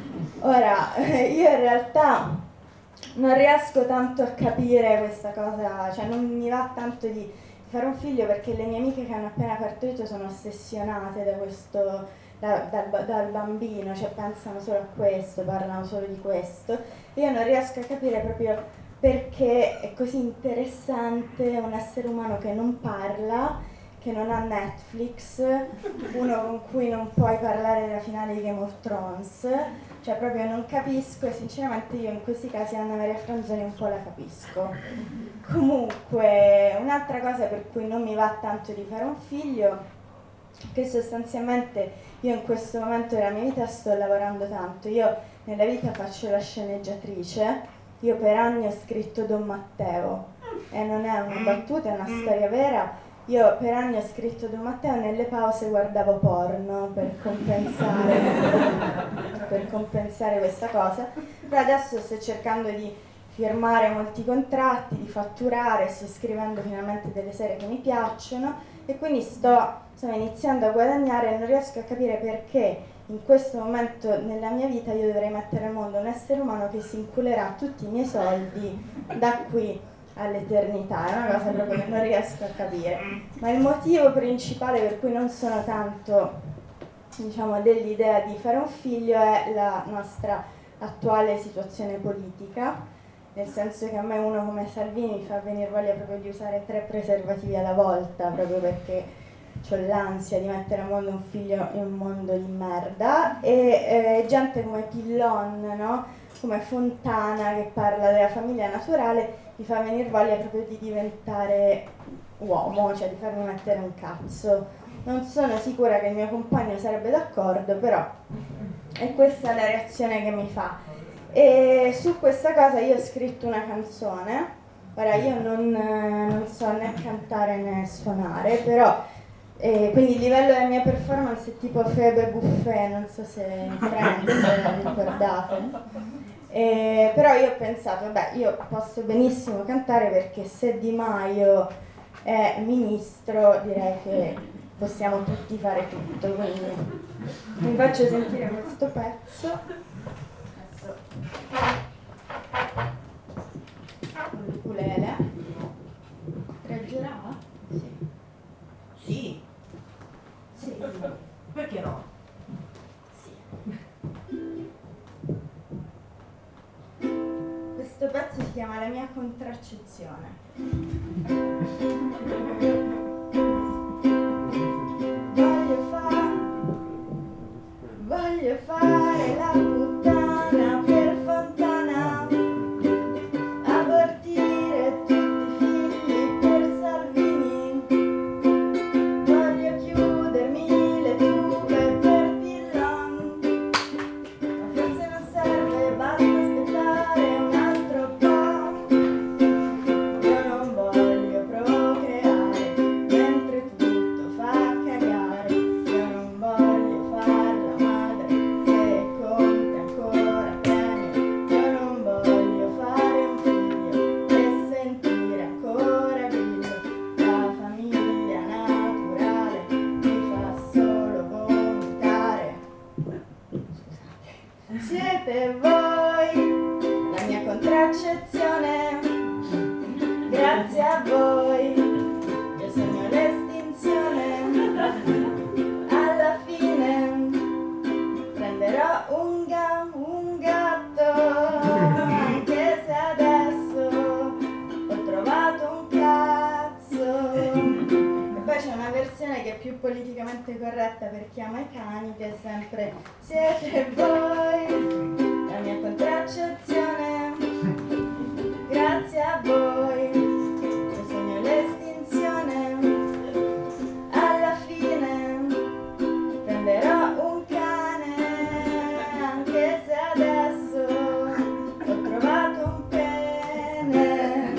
Ora, io in realtà non riesco tanto a capire questa cosa, cioè non mi va tanto di fare un figlio, perché le mie amiche che hanno appena partorito sono ossessionate da questo, dal bambino, cioè pensano solo a questo, parlano solo di questo, e io non riesco a capire proprio perché è così interessante un essere umano che non parla, che non ha Netflix, uno con cui non puoi parlare della finale di Game of Thrones, cioè proprio non capisco, e sinceramente io in questi casi Anna Maria Franzoni un po' la capisco. Comunque, un'altra cosa per cui non mi va tanto di fare un figlio è che sostanzialmente io in questo momento della mia vita sto lavorando tanto. Io nella vita faccio la sceneggiatrice, io per anni ho scritto Don Matteo, e non è una battuta, è una storia vera. Io per anni ho scritto Don Matteo e nelle pause guardavo porno per compensare questa cosa, però adesso sto cercando di firmare molti contratti, di fatturare, sto scrivendo finalmente delle serie che mi piacciono e quindi sto iniziando a guadagnare e non riesco a capire perché in questo momento nella mia vita io dovrei mettere al mondo un essere umano che si inculerà tutti i miei soldi da qui all'eternità. È una cosa proprio che non riesco a capire, ma il motivo principale per cui non sono tanto, diciamo, dell'idea di fare un figlio è la nostra attuale situazione politica, nel senso che a me uno come Salvini mi fa venire voglia proprio di usare 3 preservativi alla volta, proprio perché ho l'ansia di mettere al mondo un figlio in un mondo di merda, e gente come Pillon, no? Come Fontana, che parla della famiglia naturale, mi fa venire voglia proprio di diventare uomo, cioè di farmi mettere un cazzo. Non sono sicura che il mio compagno sarebbe d'accordo, però è questa la reazione che mi fa. E su questa cosa io ho scritto una canzone. Ora io non so né cantare né suonare, però quindi il livello della mia performance è tipo Phoebe Buffet, non so se in Friends ricordate. Però io ho pensato, vabbè, io posso benissimo cantare perché se Di Maio è ministro direi che possiamo tutti fare tutto, quindi vi faccio sentire questo pezzo. L'ukulele reggerà? Sì. Sì. Perché no? Sì. Questo pezzo si chiama La mia contraccezione. Voglio fare la puttana per Fontana, abortire tutti i figli per Salvini, voglio chiudermi le tube per Pillon, ma forse non serve, basta aspettare un altro po'. Io non voglio procreare mentre tutto fa cagare, io non voglio fare la madre se conta ancora premio, io non voglio fare un figlio e sentire ancora brillo, la famiglia naturale mi fa solo vomitare. Scusate. Siete voi la mia contraccezione, grazie a voi io sogno l'estinzione, alla fine prenderò un gatto, anche se adesso ho trovato un cazzo. E poi c'è una versione che è più politicamente corretta per chi ama i cani, che è sempre siete voi la mia contraccezione, grazie a voi io sogno l'estinzione, alla fine prenderò un cane, anche se adesso ho trovato un pene.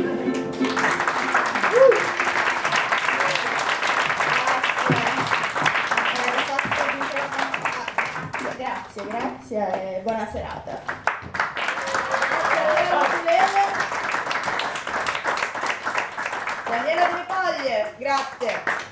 Grazie e buona serata. Daniela Di Poglie, grazie.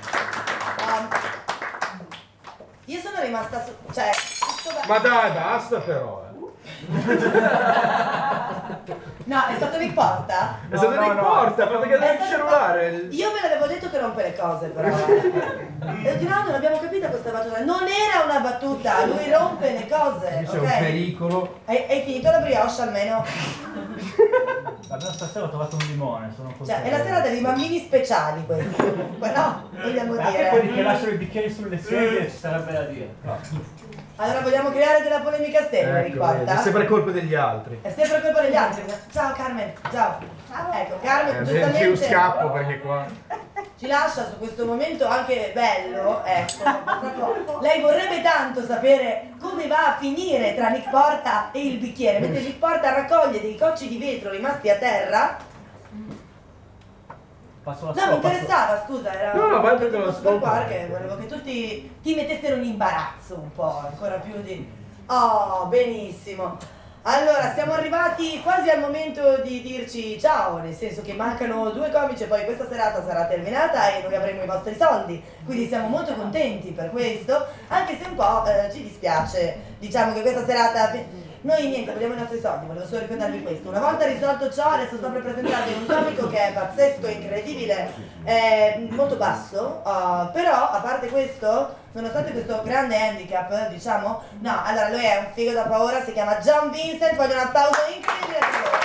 Io sono rimasta su, cioè, Ma dai, basta però. No, è stato Nick Porta? È stato Nick Porta, fate cadere il cellulare. Io ve l'avevo detto che rompe le cose, però. E di no, non abbiamo capito questa battuta. Non era una battuta, lui rompe le cose, C'è ok? un pericolo. Hai finito la brioche almeno? Almeno stasera ho trovato un limone, sono contento. Cioè, è la serata dei bambini speciali questi, comunque, no? Vogliamo Anche dire. quelli che lasciano i bicchieri sulle sedie ci sarebbe da dire. No. Allora vogliamo creare della polemica sterile, Nick Porta? È sempre colpa degli altri. È sempre colpa degli altri. Ciao Carmen, ciao. Ecco, Carmen Io giustamente scappo perché qua. ci lascia su questo momento anche bello, ecco. Proprio lei vorrebbe tanto sapere come va a finire tra Nick Porta e il bicchiere, mentre Nick Porta raccoglie dei cocci di vetro rimasti a terra. Passo la No, mi interessava, scusa, era No, vai perché lo super ascolto. qua che volevo che tutti ti mettessero in imbarazzo un po', ancora più di... Oh, benissimo. Allora, siamo arrivati quasi al momento di dirci ciao, nel senso che mancano 2 comici e poi questa serata sarà terminata e noi avremo i vostri soldi, quindi siamo molto contenti per questo, anche se un po' ci dispiace, diciamo che questa serata... Noi niente, vogliamo i nostri soldi, volevo solo ricordarvi questo. Una volta risolto ciò, adesso sto per presentarvi un comico che è pazzesco, incredibile, molto basso, però a parte questo, nonostante questo grande handicap, diciamo, no, allora lui è un figo da paura, si chiama John Vincent, voglio un applauso incredibile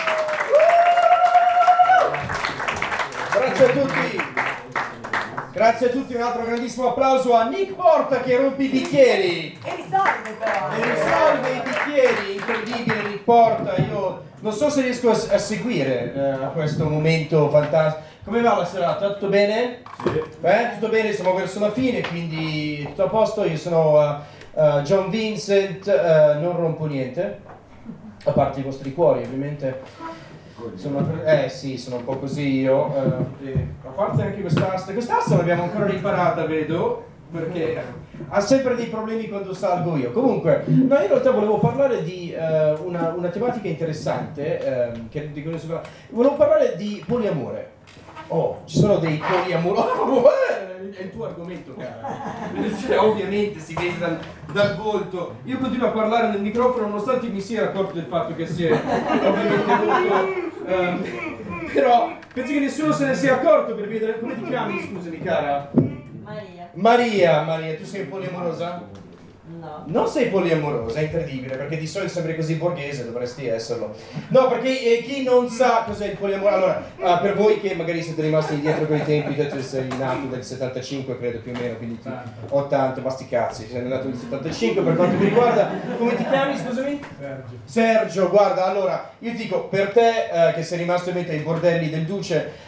per lui. Grazie a tutti. Grazie a tutti, un altro grandissimo applauso a Nick Porta che rompe i bicchieri. E risolve però. E risolve i bicchieri, incredibile Nick Porta, io non so se riesco a seguire questo momento fantastico. Come va la serata? Tutto bene? Sì. Tutto bene, siamo verso la fine, quindi tutto a posto, io sono John Vincent, non rompo niente, a parte i vostri cuori ovviamente. Sì, sono un po' così io, a parte anche quest'asta l'abbiamo ancora riparata, vedo, perché ha sempre dei problemi quando salgo io. Comunque, no, in realtà volevo parlare di una tematica interessante, volevo parlare di poliamore. Oh, ci sono dei poliamorosi. È il tuo argomento, cara. Cioè, ovviamente si vede dal volto. Io continuo a parlare nel microfono nonostante mi sia accorto del fatto che si è ovviamente molto. Però penso che nessuno se ne sia accorto per vedere. Come ti chiami, scusami, cara? Maria, tu sei poliamorosa? No. Non sei poliamorosa, è incredibile, perché di solito sembri così borghese, dovresti esserlo. No, perché chi non sa cos'è il poliamore, allora, per voi che magari siete rimasti indietro con i tempi, tu sei nato nel 75, credo più o meno, quindi 80, ma sti cazzi, sei nato nel 75, per quanto mi riguarda, come ti chiami, scusami? Sergio, guarda, allora, io ti dico, per te che sei rimasto in mente ai bordelli del Duce,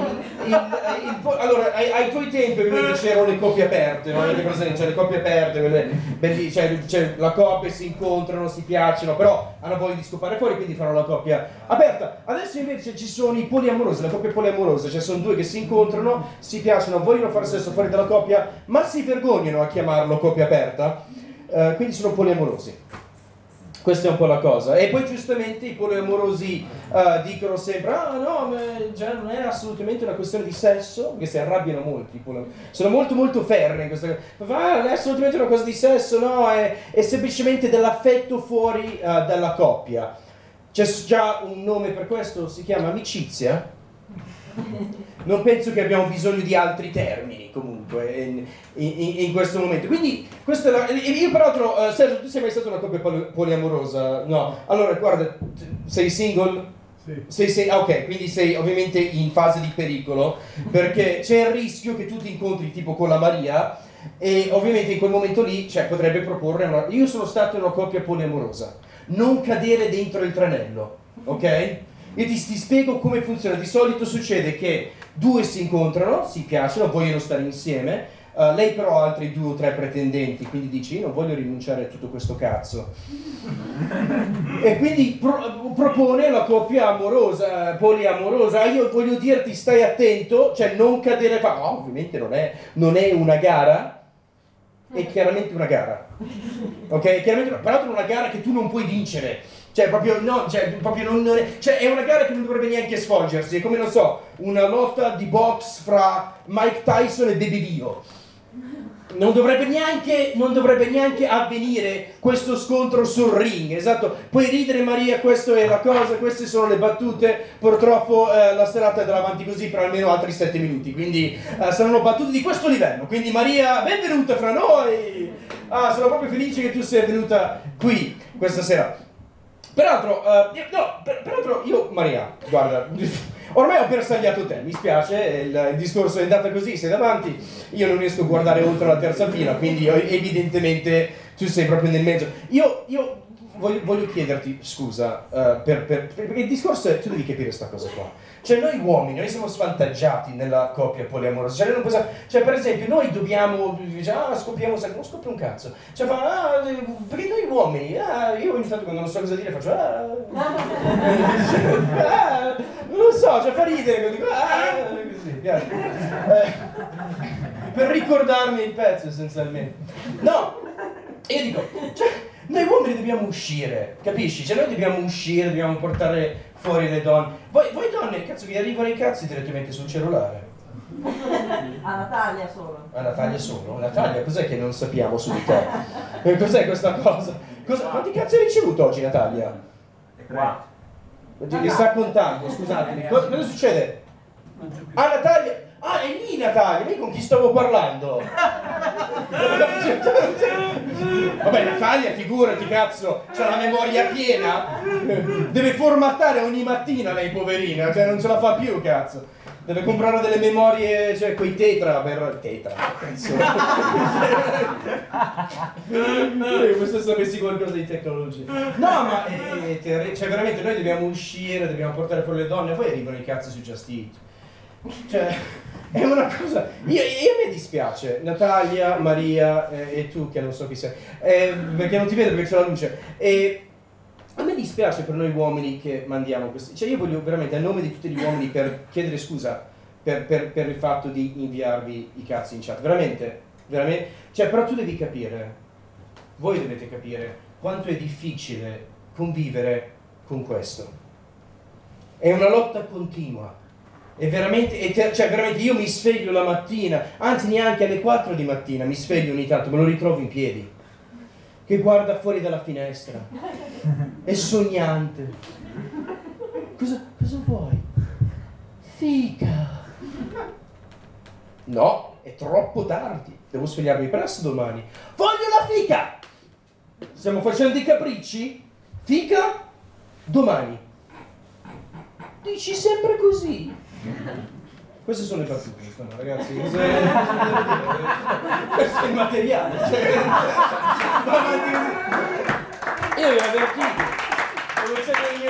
allora ai tuoi tempi ovviamente c'erano le coppie aperte, no? Cioè, le coppie aperte, quelle cioè, la coppia si incontrano, si piacciono, però hanno voglia di scopare fuori, quindi fanno la coppia aperta. Adesso invece ci sono i poliamorosi, la coppia poliamorosa, cioè sono 2 che si incontrano, si piacciono, vogliono fare sesso fuori dalla coppia, ma si vergognano a chiamarlo coppia aperta, quindi sono poliamorosi. Questa è un po' la cosa. E poi giustamente i poliamorosi dicono sempre no, già non è assolutamente una questione di sesso, perché si arrabbiano molto, sono molto molto ferri in questa cosa. Non è assolutamente una cosa di sesso, no, è semplicemente dell'affetto fuori dalla coppia. C'è già un nome per questo, si chiama amicizia. Non penso che abbiamo bisogno di altri termini comunque in questo momento. Quindi questo io peraltro, Sergio, tu sei mai stata una coppia poliamorosa? No. Allora guarda, sei single? Sì. Ok, quindi sei ovviamente in fase di pericolo, perché c'è il rischio che tu ti incontri tipo con la Maria e ovviamente in quel momento lì potrebbe proporre io sono stato in una coppia poliamorosa. Non cadere dentro il tranello, ok? Io ti spiego come funziona. Di solito succede che 2 si incontrano, si piacciono, vogliono stare insieme, lei però ha altri 2 o 3 pretendenti, quindi dici io non voglio rinunciare a tutto questo cazzo. E quindi propone la coppia amorosa, poliamorosa. Io voglio dirti stai attento, cioè non cadere ovviamente non è una gara, è chiaramente una gara, ok? Chiaramente, peraltro una gara che tu non puoi vincere. Cioè proprio no, è una gara che non dovrebbe neanche svolgersi, è come non so, una lotta di box fra Mike Tyson e Baby Dio. non dovrebbe neanche avvenire questo scontro sul ring, esatto. Puoi ridere Maria, questa è la cosa, queste sono le battute. Purtroppo la serata andrà avanti così per almeno altri 7 minuti, quindi saranno battute di questo livello. Quindi Maria, benvenuta fra noi. Sono proprio felice che tu sia venuta qui questa sera. Peraltro, io Maria, guarda, ormai ho bersagliato te, mi spiace, il discorso è andato così, sei davanti, io non riesco a guardare oltre la terza fila, quindi evidentemente tu sei proprio nel mezzo. Io voglio chiederti scusa, perché il discorso è, tu devi capire questa cosa qua. Cioè noi uomini, noi siamo svantaggiati nella coppia poliamorosa, cioè, noi non possiamo, cioè per esempio noi dobbiamo, scopriamo, non scopri un cazzo, cioè perché noi uomini, io ogni tanto quando non so cosa dire faccio non lo so, cioè fa ridere, dico così, piace. Per ricordarmi il pezzo essenzialmente. No, io dico, cioè noi uomini dobbiamo uscire, capisci? Cioè noi dobbiamo uscire, dobbiamo portare fuori le donne. Voi donne, cazzo, vi arrivano i cazzi direttamente sul cellulare? A Natalia solo. A Natalia solo? Natalia, cos'è che non sappiamo su di te? Cos'è questa cosa? Quanti cazzi hai ricevuto oggi, Natalia? 4. Li sta contando, scusatemi. Cosa succede? Natalia! È lì Natalia, lì con chi stavo parlando? Vabbè, Natalia, figurati, cazzo, c'ha la memoria piena, deve formattare ogni mattina lei, poverina, cioè non ce la fa più, cazzo. Deve comprare delle memorie, cioè quei tetra, cazzo. Questo sapessi qualcosa di tecnologia. No, ma cioè veramente noi dobbiamo uscire, dobbiamo portare fuori le donne, poi arrivano i cazzi su Just Eat. Cioè, è una cosa. A me dispiace, Natalia, Maria e tu che non so chi sei, perché non ti vedo perché c'è la luce. A me dispiace per noi uomini che mandiamo questi. Cioè io voglio veramente a nome di tutti gli uomini per chiedere scusa per il fatto di inviarvi i cazzi in chat. Veramente. Cioè però tu devi capire, voi dovete capire quanto è difficile convivere con questo. È una lotta continua. E veramente io mi sveglio la mattina, anzi neanche alle 4 di mattina, mi sveglio ogni tanto, me lo ritrovo in piedi, che guarda fuori dalla finestra, è sognante. Cosa vuoi? Fica. No, è troppo tardi, devo svegliarmi presto domani. Voglio la fica! Stiamo facendo i capricci? Fica? Domani. Dici sempre così. Queste sono le battute, ragazzi. Questo è il materiale. Io vi ho avvertito. Sto facendo il mio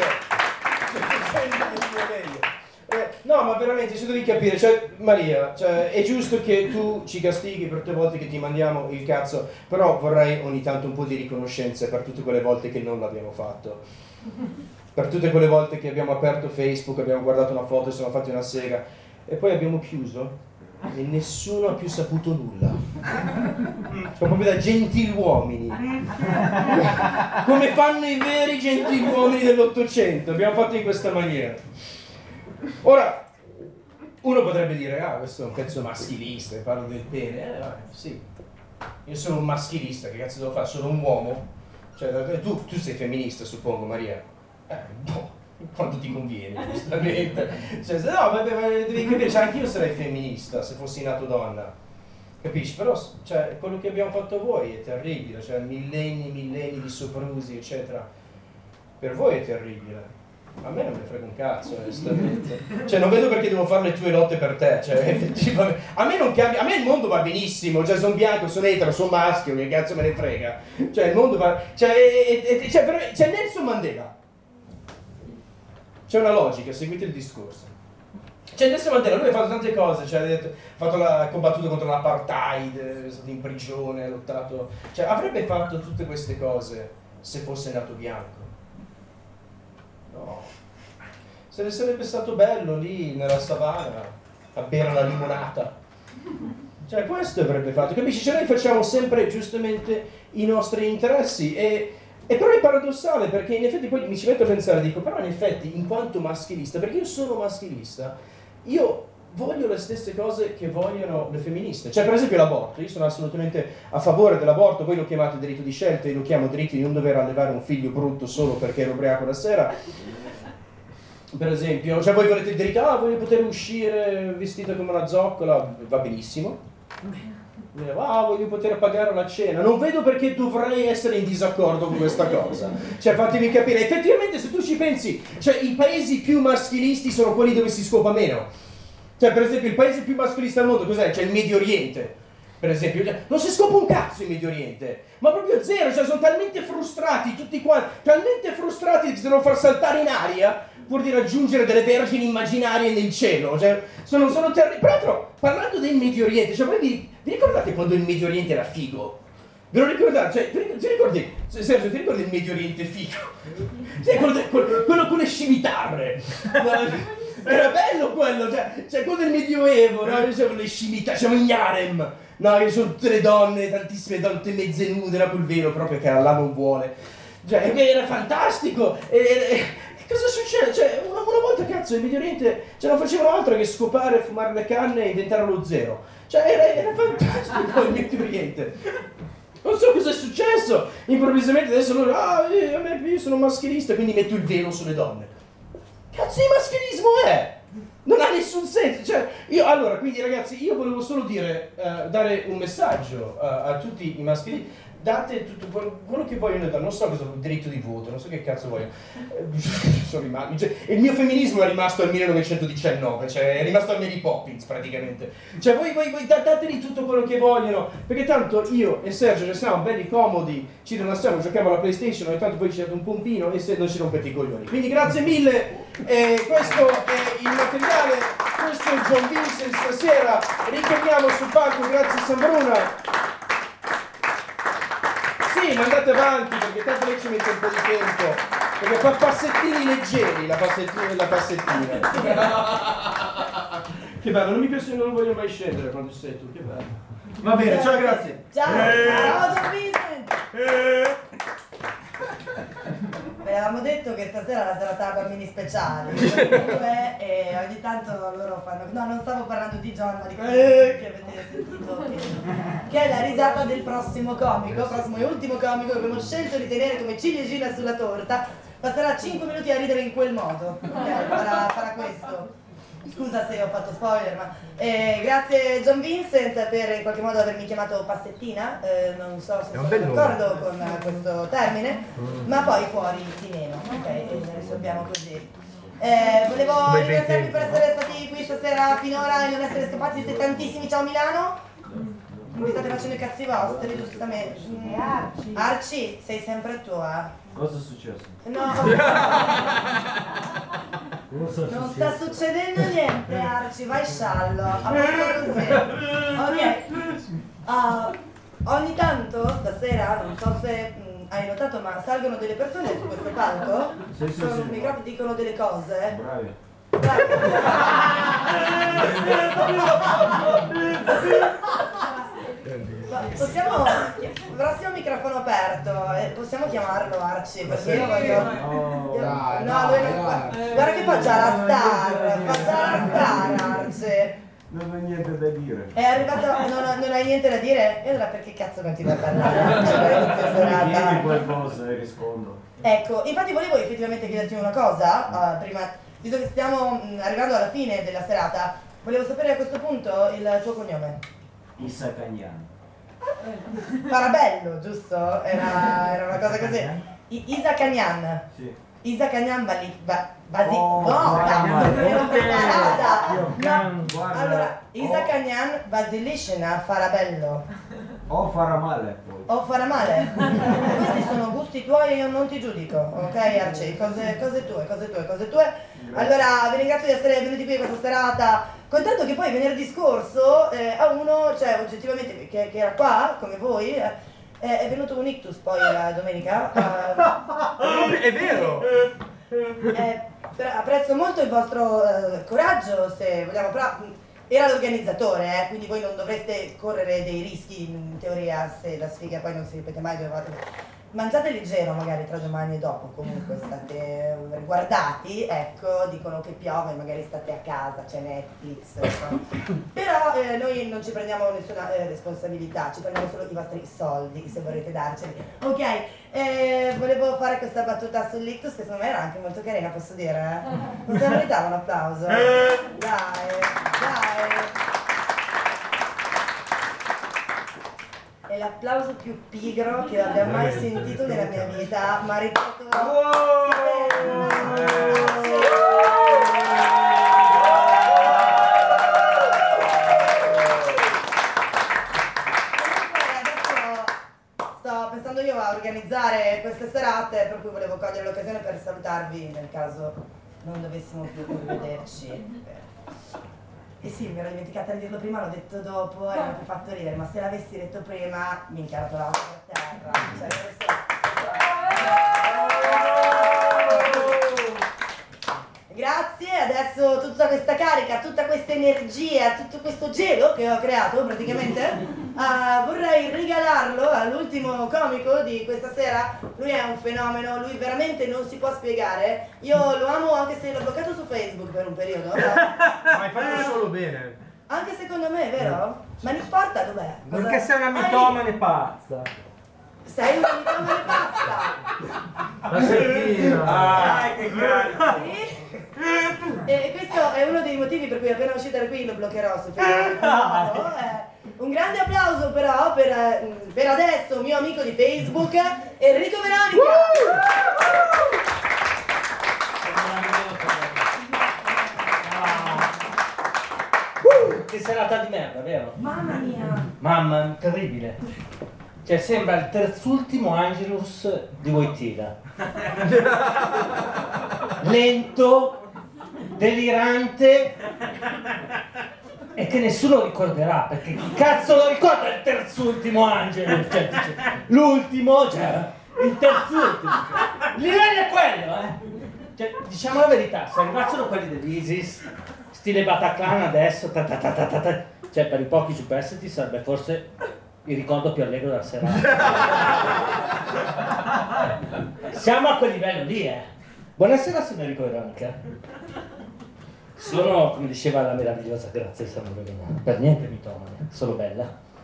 meglio. No, ma veramente, se devi capire, cioè, Maria, cioè, è giusto che tu ci castighi per tutte le volte che ti mandiamo il cazzo, però vorrei ogni tanto un po' di riconoscenza per tutte quelle volte che non l'abbiamo fatto. Per tutte quelle volte che abbiamo aperto Facebook, abbiamo guardato una foto e siamo fatti una sega e poi abbiamo chiuso e nessuno ha più saputo nulla. Sono proprio da gentiluomini, come fanno i veri gentiluomini dell'Ottocento, abbiamo fatto in questa maniera. Ora uno potrebbe dire questo è un pezzo maschilista, parlo del pene. Sì, io sono un maschilista, che cazzo devo fare? Sono un uomo, cioè tu sei femminista, suppongo, Maria. No, quando ti conviene, giustamente. Cioè, no, vabbè, devi capire, cioè, anch'io sarei femminista se fossi nato donna, capisci? Però, cioè, quello che abbiamo fatto voi è terribile, cioè millenni di soprusi, eccetera. Per voi è terribile. A me non me ne frega un cazzo, onestamente. Cioè, non vedo perché devo fare le tue lotte per te, cioè, effettivamente. A me non cambia, a me il mondo va benissimo, cioè, sono bianco, sono etero, sono maschio, che cazzo me ne frega. Cioè, il mondo va. Cioè, c'è Nelson Mandela. C'è una logica, seguite il discorso. Cioè Nelson Mandela, lui ha fatto tante cose, cioè ha combattuto contro l'apartheid, è stato in prigione, ha lottato. Cioè avrebbe fatto tutte queste cose se fosse nato bianco. No. Se ne sarebbe stato bello lì nella savana a bere la limonata. Cioè questo avrebbe fatto, capisci? Cioè noi facciamo sempre giustamente i nostri interessi e però è paradossale perché in effetti poi mi ci metto a pensare, dico, però in effetti in quanto maschilista, perché io sono maschilista, io voglio le stesse cose che vogliono le femministe. Cioè, per esempio l'aborto, io sono assolutamente a favore dell'aborto, voi lo chiamate diritto di scelta, io lo chiamo diritto di non dover allevare un figlio brutto solo perché ero ubriaco la sera. Per esempio, cioè voi volete il diritto, voglio poter uscire vestita come una zoccola, va benissimo. Voglio poter pagare la cena, non vedo perché dovrei essere in disaccordo con questa cosa. Cioè, fatemi capire, effettivamente se tu ci pensi, cioè i paesi più maschilisti sono quelli dove si scopa meno. Cioè, per esempio, il paese più maschilista al mondo cos'è? C'è il Medio Oriente, per esempio. Cioè, non si scopa un cazzo in Medio Oriente, ma proprio zero, cioè sono talmente frustrati tutti quanti, talmente frustrati che si devono far saltare in aria pur di raggiungere delle vergini immaginarie nel cielo. Cioè, sono terribili. Peraltro, parlando del Medio Oriente, cioè voi vi ricordate quando il Medio Oriente era figo? Ve lo ricordate? Cioè, ti ricordi? Sergio, ti ricordi il Medio Oriente figo? Cioè, quello con le scimitarre. No, era bello quello, cioè quello del Medioevo, no? C'erano le scimitarre, c'erano gli harem. No, ci sono tutte le donne, tantissime donne, tutte mezze nude, era quel velo proprio che là non vuole. Cioè, era fantastico. Cosa succede? Cioè, una volta cazzo il Medio Oriente non facevano altro che scopare, fumare le canne e inventare lo zero. Cioè era fantastico il Medio Oriente. Non so cosa è successo. Improvvisamente adesso loro, io sono maschilista, quindi metto il velo sulle donne. Cazzo di maschilismo è? Non ha nessun senso. Cioè, allora, quindi ragazzi, io volevo solo dire, dare un messaggio a tutti i maschilisti. Date tutto quello che vogliono, non so cosa, diritto di voto, non so che cazzo vogliono. Cioè, il mio femminismo è rimasto al 1919, cioè è rimasto a Mary Poppins praticamente. Cioè voi dateli tutto quello che vogliono, perché tanto io e Sergio ci siamo belli comodi, ci rilassiamo, giochiamo alla PlayStation e tanto poi ci date un pompino e se non ci rompete i coglioni. Quindi grazie mille, questo è il materiale, questo è John Vincent stasera, ritorniamo sul palco, grazie San Bruna. Sì, ma andate avanti perché tanto lei ci mette un po' di tempo, perché fa passettini leggeri, la passettina. Che bello, non mi piace, non voglio mai scendere quando ci sei tu, che bello. Va bene, ciao, grazie. Ciao, John Vincent. Ve l'avevamo detto che stasera è la serata bambini speciali, e ogni tanto loro fanno, no, non stavo parlando di John, ma di quello che avete sentito, che è la risata del prossimo comico, prossimo e ultimo comico che abbiamo scelto di tenere come ciliegina sulla torta. Passerà 5 minuti a ridere in quel modo, farà questo. Scusa se ho fatto spoiler, ma grazie John Vincent per in qualche modo avermi chiamato passettina, non so se sono d'accordo con questo termine, ma poi fuori di meno, ok, e ne risolviamo così. Volevo ringraziarvi per essere stati qui stasera finora e non essere scappati, siete tantissimi, ciao Milano! Vi state facendo i cazzi vostri, giustamente. Arci, sei sempre tua. Cosa è successo? No. Non sta succedendo niente, Arci, vai sciallo. A posto così. Ok. Ogni tanto, stasera, non so se hai notato, ma salgono delle persone su questo palco. Sì, con un microfono dicono delle cose. Bravi. Possiamo, prossimo microfono aperto, possiamo chiamarlo Arci, perché io voglio... Guarda che fa già la star, Arci. Non ho niente da dire. È arrivato, non hai niente da dire? E allora perché cazzo continui a parlare? Chiedi qualcosa e rispondo. Ecco, infatti volevo effettivamente chiederti una cosa, prima, visto che stiamo arrivando alla fine della serata, volevo sapere a questo punto il tuo cognome. Issa Cagnan. Farabello, giusto? Era una cosa così. Isa Cagnan. Sì. Isa Cagnan Basi. Oh, no, cazzo, non ero preparata. No, allora, Isa Cagnan Basilicina Farabello. O farà male poi. O farà male. Questi sono gusti tuoi e io non ti giudico, ok Arci? Cose tue. Allora, vi ringrazio di essere venuti qui questa serata. Contento che poi venerdì scorso a uno, cioè oggettivamente che era qua, come voi, è venuto un ictus poi la domenica. È vero! Apprezzo molto il vostro coraggio, se vogliamo, però era l'organizzatore, quindi voi non dovreste correre dei rischi in teoria se la sfiga poi non si ripete mai, dovevate mangiate leggero magari tra domani e dopo, comunque state riguardati, ecco, dicono che piove, magari state a casa, c'è Netflix, insomma. Però noi non ci prendiamo nessuna responsabilità, ci prendiamo solo i vostri soldi, se vorrete darceli. Ok, volevo fare questa battuta sull'ictus che secondo me era anche molto carina, posso dire? Possiamo meritare un applauso? Dai. È l'applauso più pigro che abbia mai sentito nella mia vita, ma ripeto, sto pensando io a organizzare queste serate, per cui volevo cogliere l'occasione per salutarvi nel caso non dovessimo più rivederci. E sì, mi ero dimenticata di dirlo prima, l'ho detto dopo e mi ha più fatto ridere, ma se l'avessi detto prima, minchia, la trovavo per terra. Cioè, Grazie, adesso tutta questa carica, tutta questa energia, tutto questo gelo che ho creato praticamente, vorrei regalarlo all'ultimo comico di questa sera. Lui è un fenomeno, lui veramente non si può spiegare. Io lo amo anche se l'ho bloccato su Facebook per un periodo. Ma hai fatto solo bene. Anche secondo me, vero? Ma non importa dov'è. Perché sei una mitomane pazza. Sei una mitomane pazza. La settina. Che cazzo. E questo è uno dei motivi per cui appena uscita da qui lo bloccherò su Facebook. Un grande applauso però per adesso mio amico di Facebook, Enrico Veronica. Che serata di merda, vero? Mamma mia. Mamma, terribile. Cioè sembra il terzultimo Angelus di Wojtyla. Lento, delirante e che nessuno ricorderà, perché chi cazzo lo ricorda il terzultimo Angelus? Cioè, dice, l'ultimo, cioè, il terzultimo. Il livello è quello, Cioè, diciamo la verità, se arrivassero quelli dell'ISIS, stile Bataclan adesso, cioè per i pochi superstiti sarebbe forse il ricordo più allegro della serata. Siamo a quel livello lì, Buonasera, sono Enrico Veronica. Sono, come diceva la meravigliosa Grazia Samuelina, per niente mitomane, solo bella.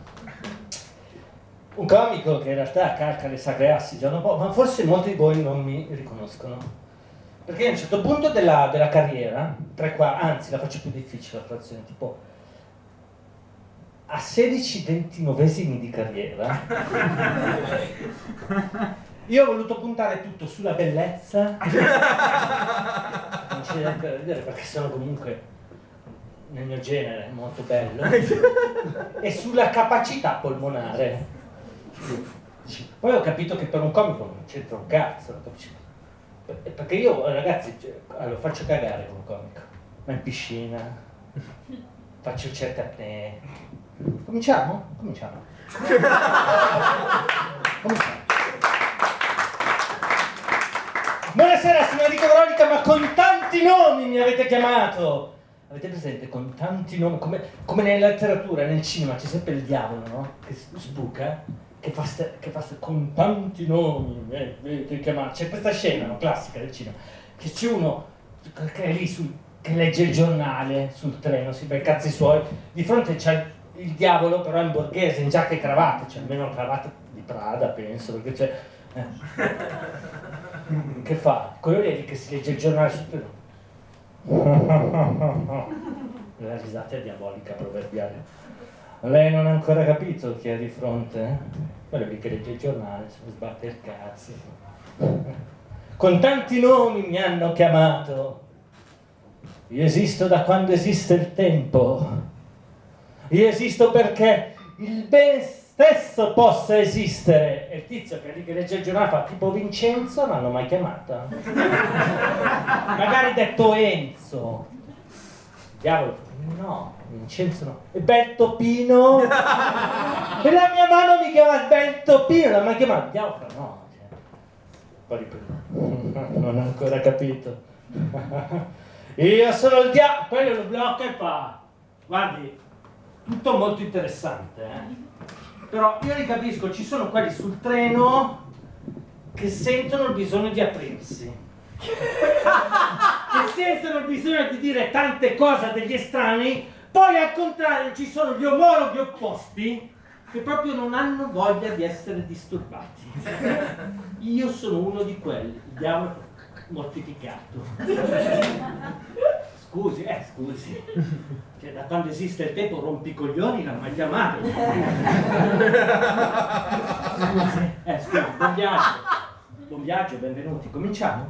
Un comico che in realtà calca le sagre assi già un po', ma forse molti di voi non mi riconoscono. Perché a un certo punto della carriera, anzi la faccio più difficile la frazione, tipo a 16-29esimi di carriera, io ho voluto puntare tutto sulla bellezza, non c'è niente da ridere perché sono comunque nel mio genere molto bello, e sulla capacità polmonare. Poi ho capito che per un comico non c'entra un cazzo la capacità. Perché io, ragazzi, lo faccio cagare come comico, ma in piscina, faccio certe apnee. Cominciamo? Cominciamo. Buonasera, sono Enrico Veronica, ma con tanti nomi mi avete chiamato. Avete presente? Con tanti nomi, come nella letteratura, nel cinema c'è sempre il diavolo, no? Che sbuca, che fa con tanti nomi, che chiama. C'è questa scena, no? Classica del cinema, che c'è uno che è lì che legge il giornale sul treno, si fa i cazzi suoi, di fronte c'è il diavolo, però in borghese, in giacca e cravatta, cioè almeno cravatta di Prada, penso, perché c'è. Che fa? Quello lì che si legge il giornale sul treno. La risata è diabolica, proverbiale. Lei non ha ancora capito chi è di fronte? Quello lì che legge il giornale, se ne sbatte il cazzo. Con tanti nomi mi hanno chiamato. Io esisto da quando esiste il tempo. Io esisto perché il bene stesso possa esistere. E il tizio che è lì che legge il giornale fa tipo Vincenzo, non l'hanno mai chiamata. Magari detto Enzo. Diavolo, no, Vincenzo no. E bel Topino? E la mia mano mi chiama bel Topino, non l'ha mai chiamato. Diavolo, no. Poi ripeto, non ho ancora capito. Io sono il diavolo, quello lo blocca e fa. Guardi, tutto molto interessante, Però io ricapisco, ci sono quelli sul treno che sentono il bisogno di aprirsi, che sentono il bisogno di dire tante cose degli estranei, poi al contrario ci sono gli omologhi opposti che proprio non hanno voglia di essere disturbati. Io sono uno di quelli, il diavolo mortificato. Scusi, cioè, da quando esiste il tempo rompicoglioni l'hanno mai chiamato. Scusi, buon viaggio, benvenuti. Cominciamo.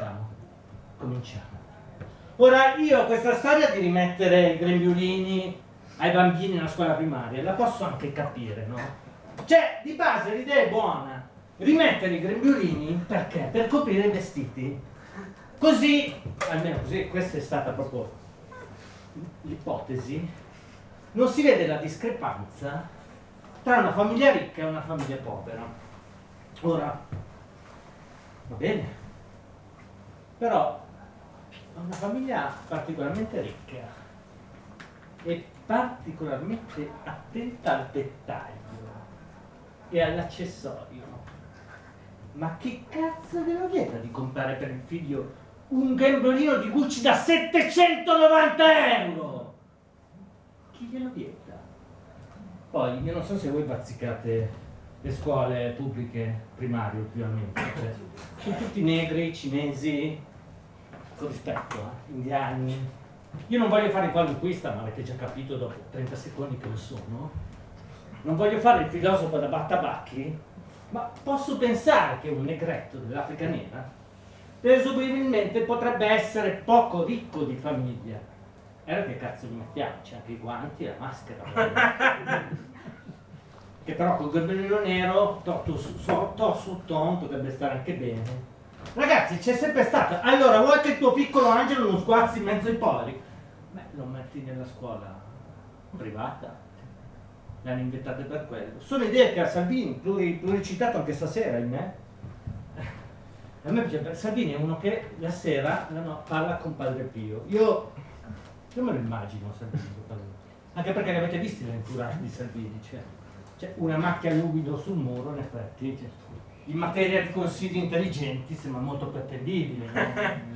Ora io questa storia di rimettere i grembiulini ai bambini nella scuola primaria la posso anche capire, no? Cioè, di base l'idea è buona. Rimettere i grembiulini perché? Per coprire i vestiti. Così, almeno così, questa è stata proprio l'ipotesi, non si vede la discrepanza tra una famiglia ricca e una famiglia povera. Ora, va bene, però una famiglia particolarmente ricca e particolarmente attenta al dettaglio e all'accessorio. Ma che cazzo glielo vieta di comprare per il figlio un grembiulino di Gucci da 790 euro? Chi glielo vieta? Poi, io non so se voi bazzicate le scuole pubbliche primarie ultimamente, cioè, sono tutti negri, cinesi, con rispetto, indiani. Io non voglio fare il qualunquista, ma avete già capito dopo 30 secondi che lo sono. Non voglio fare il filosofo da battabacchi, ma posso pensare che un negretto dell'Africa nera presumibilmente potrebbe essere poco ricco di famiglia. E allora che cazzo gli mettiamo? C'è anche i guanti e la maschera. Che però col grembiulino nero, su ton, potrebbe stare anche bene. Ragazzi, c'è sempre stato. Allora, vuoi che il tuo piccolo angelo non sguazzi in mezzo ai poveri? Beh, lo metti nella scuola privata. Le hanno inventate per quello. Sono idee che a Salvini, pluricitato anche stasera, ahimè. A me piace, Salvini è uno che la sera parla con Padre Pio. Io me lo immagino Salvini con Padre Pio. Anche perché ne avete visti le entourage di Salvini, c'è una macchia luvido sul muro, in effetti, in materia di consigli intelligenti sembra molto pretendibile, no?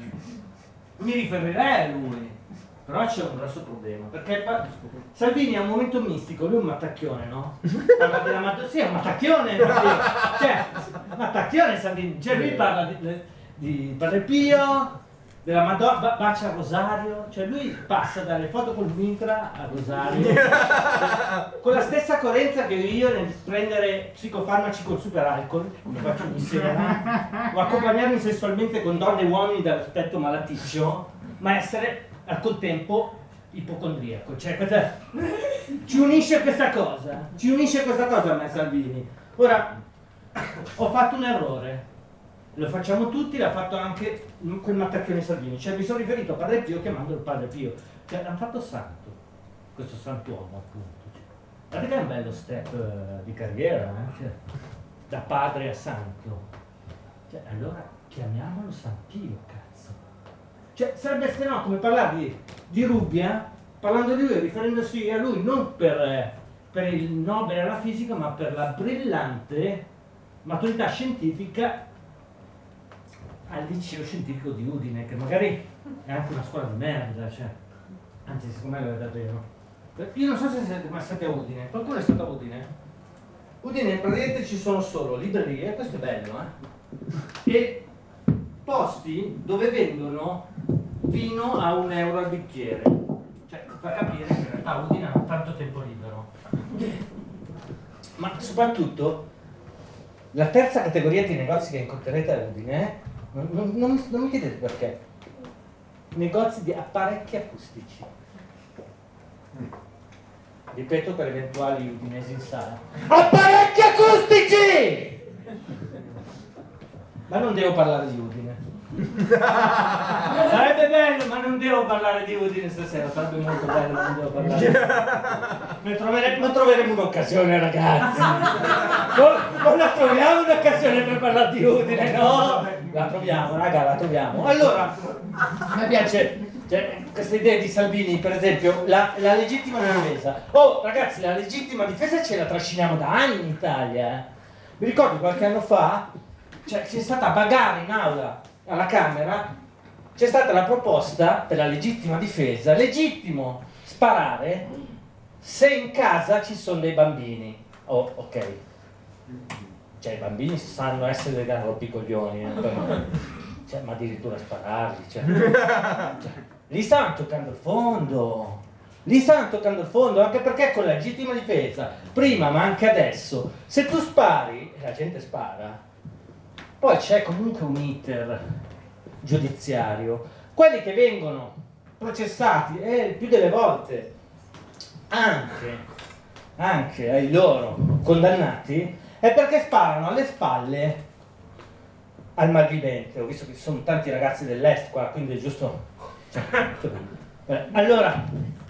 Mi riferirei a lui. Però c'è un grosso problema, perché Salvini è un momento mistico, lui è un mattacchione, no? Parla della sì, è un mattacchione, cioè, mattacchione Salvini, cioè lui parla di Padre Pio, della Madonna, bacia Rosario, cioè lui passa dalle foto col mitra a Rosario, con la stessa coerenza che io nel prendere psicofarmaci col super alcol, come faccio ogni sera, o accompagnarmi sessualmente con donne e uomini dall'aspetto malaticcio, ma essere al contempo ipocondriaco, cioè ci unisce questa cosa a me Salvini. Ora, ho fatto un errore, lo facciamo tutti, l'ha fatto anche quel mattacchione Salvini, cioè mi sono riferito a Padre Pio chiamandolo Padre Pio, cioè l'hanno fatto santo, questo santuomo appunto, guardate che è un bello step di carriera, cioè, da padre a santo, cioè allora chiamiamolo San Pio, cazzo. Cioè, sarebbe se no come parlare di Rubbia, parlando di lui, riferendosi a lui non per il Nobel alla fisica, ma per la brillante maturità scientifica al liceo scientifico di Udine, che magari è anche una scuola di merda, cioè, anzi secondo me lo è davvero. Io non so se siete mai stati a Udine, qualcuno è stato a Udine? Udine praticamente ci sono solo librerie, questo è bello, e posti dove vendono vino a €1 al bicchiere, cioè fa capire che in realtà Udine ha tanto tempo libero. Ma soprattutto la terza categoria di negozi che incontrerete a Udine, non mi chiedete perché, negozi di apparecchi acustici. Ripeto per eventuali udinesi in sala: apparecchi acustici! Ma non devo parlare di Udine. Sarebbe bello, ma non devo parlare di Udine stasera, sarebbe molto bello, ma non devo parlare. Ma troveremo un'occasione, ragazzi. Non la troviamo un'occasione per parlare di Udine, no? La troviamo, raga, la troviamo. Allora, mi piace, cioè, questa idea di Salvini, per esempio, la legittima difesa. Oh, ragazzi, la legittima difesa ce la trasciniamo da anni in Italia. Mi ricordo qualche anno fa Cioè, c'è stata a bagare in aula alla Camera, c'è stata la proposta per la legittima difesa, legittimo sparare se in casa ci sono dei bambini. Oh, ok. Cioè, i bambini sanno essere dei gran rompicoglioni, però, cioè, ma addirittura spararli, cioè, li stanno toccando il fondo. Li stanno toccando il fondo, anche perché con la legittima difesa, prima ma anche adesso, se tu spari e la gente spara, poi c'è comunque un iter giudiziario. Quelli che vengono processati e il più delle volte anche ai loro condannati è perché sparano alle spalle al malvivente. Ho visto che ci sono tanti ragazzi dell'est qua, quindi è giusto. Allora,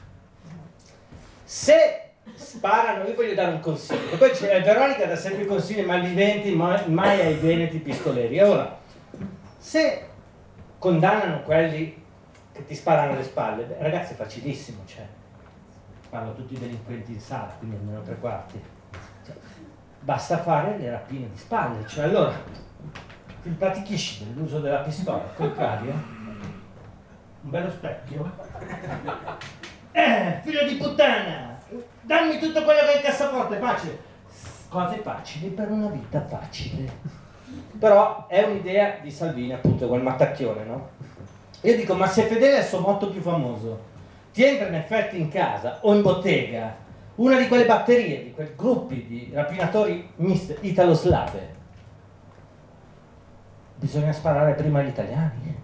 se sparano, io voglio dare un consiglio, e poi c'è Veronica dà sempre i consigli ai malviventi, mai ai veneti pistoleri. Ora, se condannano quelli che ti sparano alle spalle, beh, ragazzi, è facilissimo, cioè, fanno tutti i delinquenti in sala, quindi almeno 3/4. Cioè, basta fare le rapine di spalle, cioè allora ti pratichisci l'uso della pistola al contrario, un bello specchio. Figlio di puttana, dammi tutto quello che è in cassaforte, pace. Cose facili per una vita facile. Però è un'idea di Salvini, appunto, quel mattacchione, no? Io dico, ma se Fedele è il suo motto più famoso ti entra in effetti in casa o in bottega una di quelle batterie, di quei gruppi di rapinatori italo-slave, bisogna sparare prima agli italiani.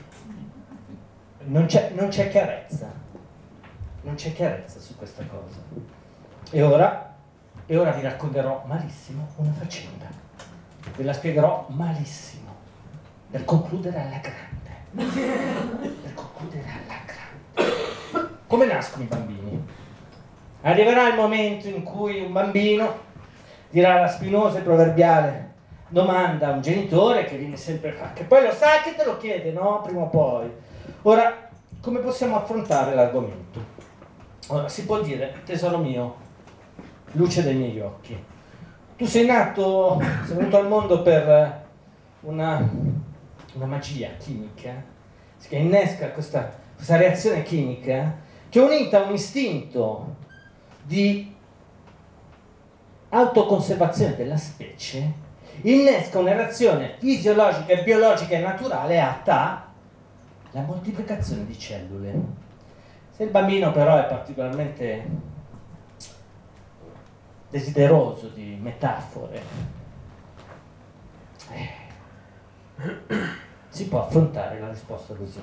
Non c'è chiarezza. Non c'è chiarezza su questa cosa. E ora vi racconterò malissimo una faccenda. Ve la spiegherò malissimo. Per concludere alla grande. Per concludere alla grande. Come nascono i bambini? Arriverà il momento in cui un bambino dirà la spinosa e proverbiale domanda a un genitore che viene sempre qua, che poi lo sa che te lo chiede, no? Prima o poi. Ora, come possiamo affrontare l'argomento? Ora, si può dire, tesoro mio, luce dei miei occhi, tu sei venuto al mondo per una magia chimica che innesca questa reazione chimica che, unita a un istinto di autoconservazione della specie, innesca una reazione fisiologica e biologica e naturale atta alla moltiplicazione di cellule. Se il bambino però è particolarmente desideroso di metafore, si può affrontare la risposta così.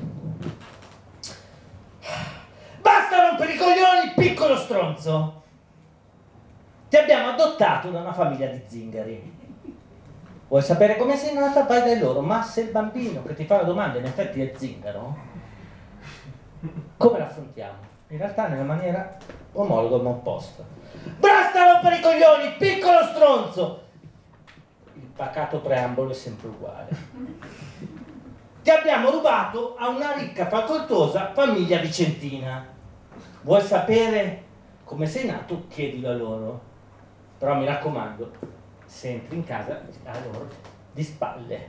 Basta rompere i coglioni, piccolo stronzo! Ti abbiamo adottato da una famiglia di zingari. Vuoi sapere come sei nata? Vai dai loro. Ma se il bambino che ti fa la domanda in effetti è zingaro, come l'affrontiamo? In realtà nella maniera omologa ma opposta. Basta rompere i coglioni, piccolo stronzo! Il pacato preambolo è sempre uguale. Ti abbiamo rubato a una ricca facoltosa famiglia vicentina. Vuoi sapere come sei nato? Chiedilo a loro. Però mi raccomando, se entri in casa, a loro di spalle.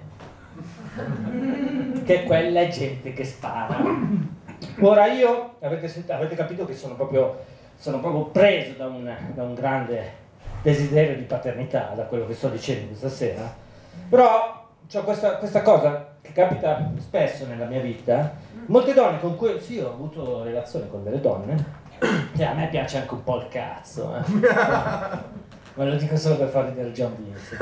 Che quella è gente che spara. Ora io, avete capito che sono proprio preso da un grande desiderio di paternità, da quello che sto dicendo questa sera, però c'ho questa cosa che capita spesso nella mia vita. Molte donne con cui, sì, ho avuto relazioni con delle donne, cioè a me piace anche un po' il cazzo, ma lo dico solo per far ridere John Vince.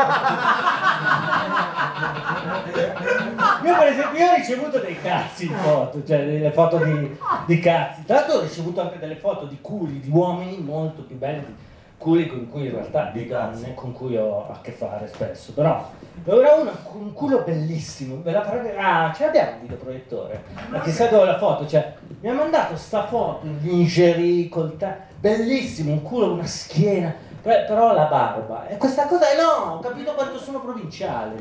Io per esempio ho ricevuto dei cazzi in foto, cioè delle foto di cazzi. Tra l'altro ho ricevuto anche delle foto di culi, di uomini molto più belli, di culi con cui in realtà, di donne con cui ho a che fare spesso. Però era uno con un culo bellissimo, ve la farò vedere. Ah, ce l'abbiamo un videoproiettore? Ma chissà dove la foto, cioè mi ha mandato sta foto in lingerie, bellissimo, un culo, una schiena. Però la barba, e questa cosa no, ho capito quanto sono provinciale.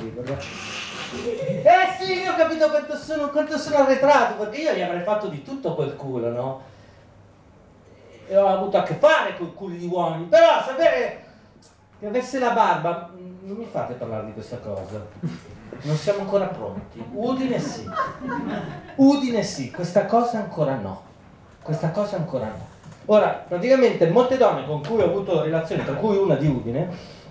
Sì, io ho capito quanto sono arretrato, perché io gli avrei fatto di tutto quel culo, no? E ho avuto a che fare con i culi di uomini, però sapere che avesse la barba, non mi fate parlare di questa cosa. Non siamo ancora pronti. Udine sì. Udine sì, questa cosa ancora no. Questa cosa ancora no. Ora, praticamente molte donne con cui ho avuto relazioni, tra cui una di Udine,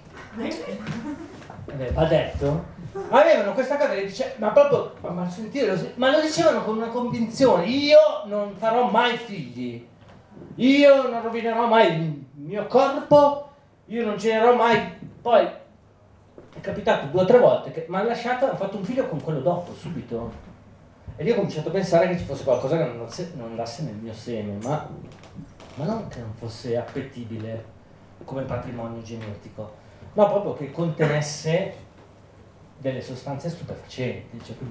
ha detto, avevano questa cosa che dice, ma proprio, ma sentire, ma lo dicevano con una convinzione, io non farò mai figli, io non rovinerò mai il mio corpo, io non genererò mai. Poi è capitato 2 o 3 volte che mi ha lasciato e ha fatto un figlio con quello dopo, subito. E lì ho cominciato a pensare che ci fosse qualcosa che non andasse nel mio seme, ma non che non fosse appetibile come patrimonio genetico, no, proprio che contenesse delle sostanze stupefacenti, cioè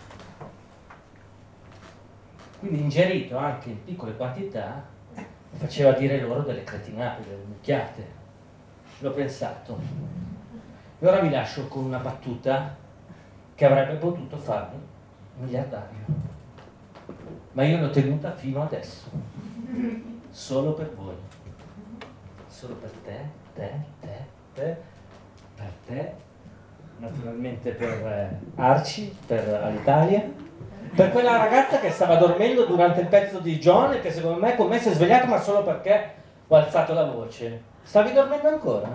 quindi ingerito anche in piccole quantità faceva dire loro delle cretinate, delle mucchiate. L'ho pensato. E ora vi lascio con una battuta che avrebbe potuto farmi miliardario. Ma io l'ho tenuta fino adesso. Solo per voi. Solo per te, per te, naturalmente per Arci, per Alitalia, per quella ragazza che stava dormendo durante il pezzo di John e che secondo me con me si è svegliata ma solo perché ho alzato la voce. Stavi dormendo ancora?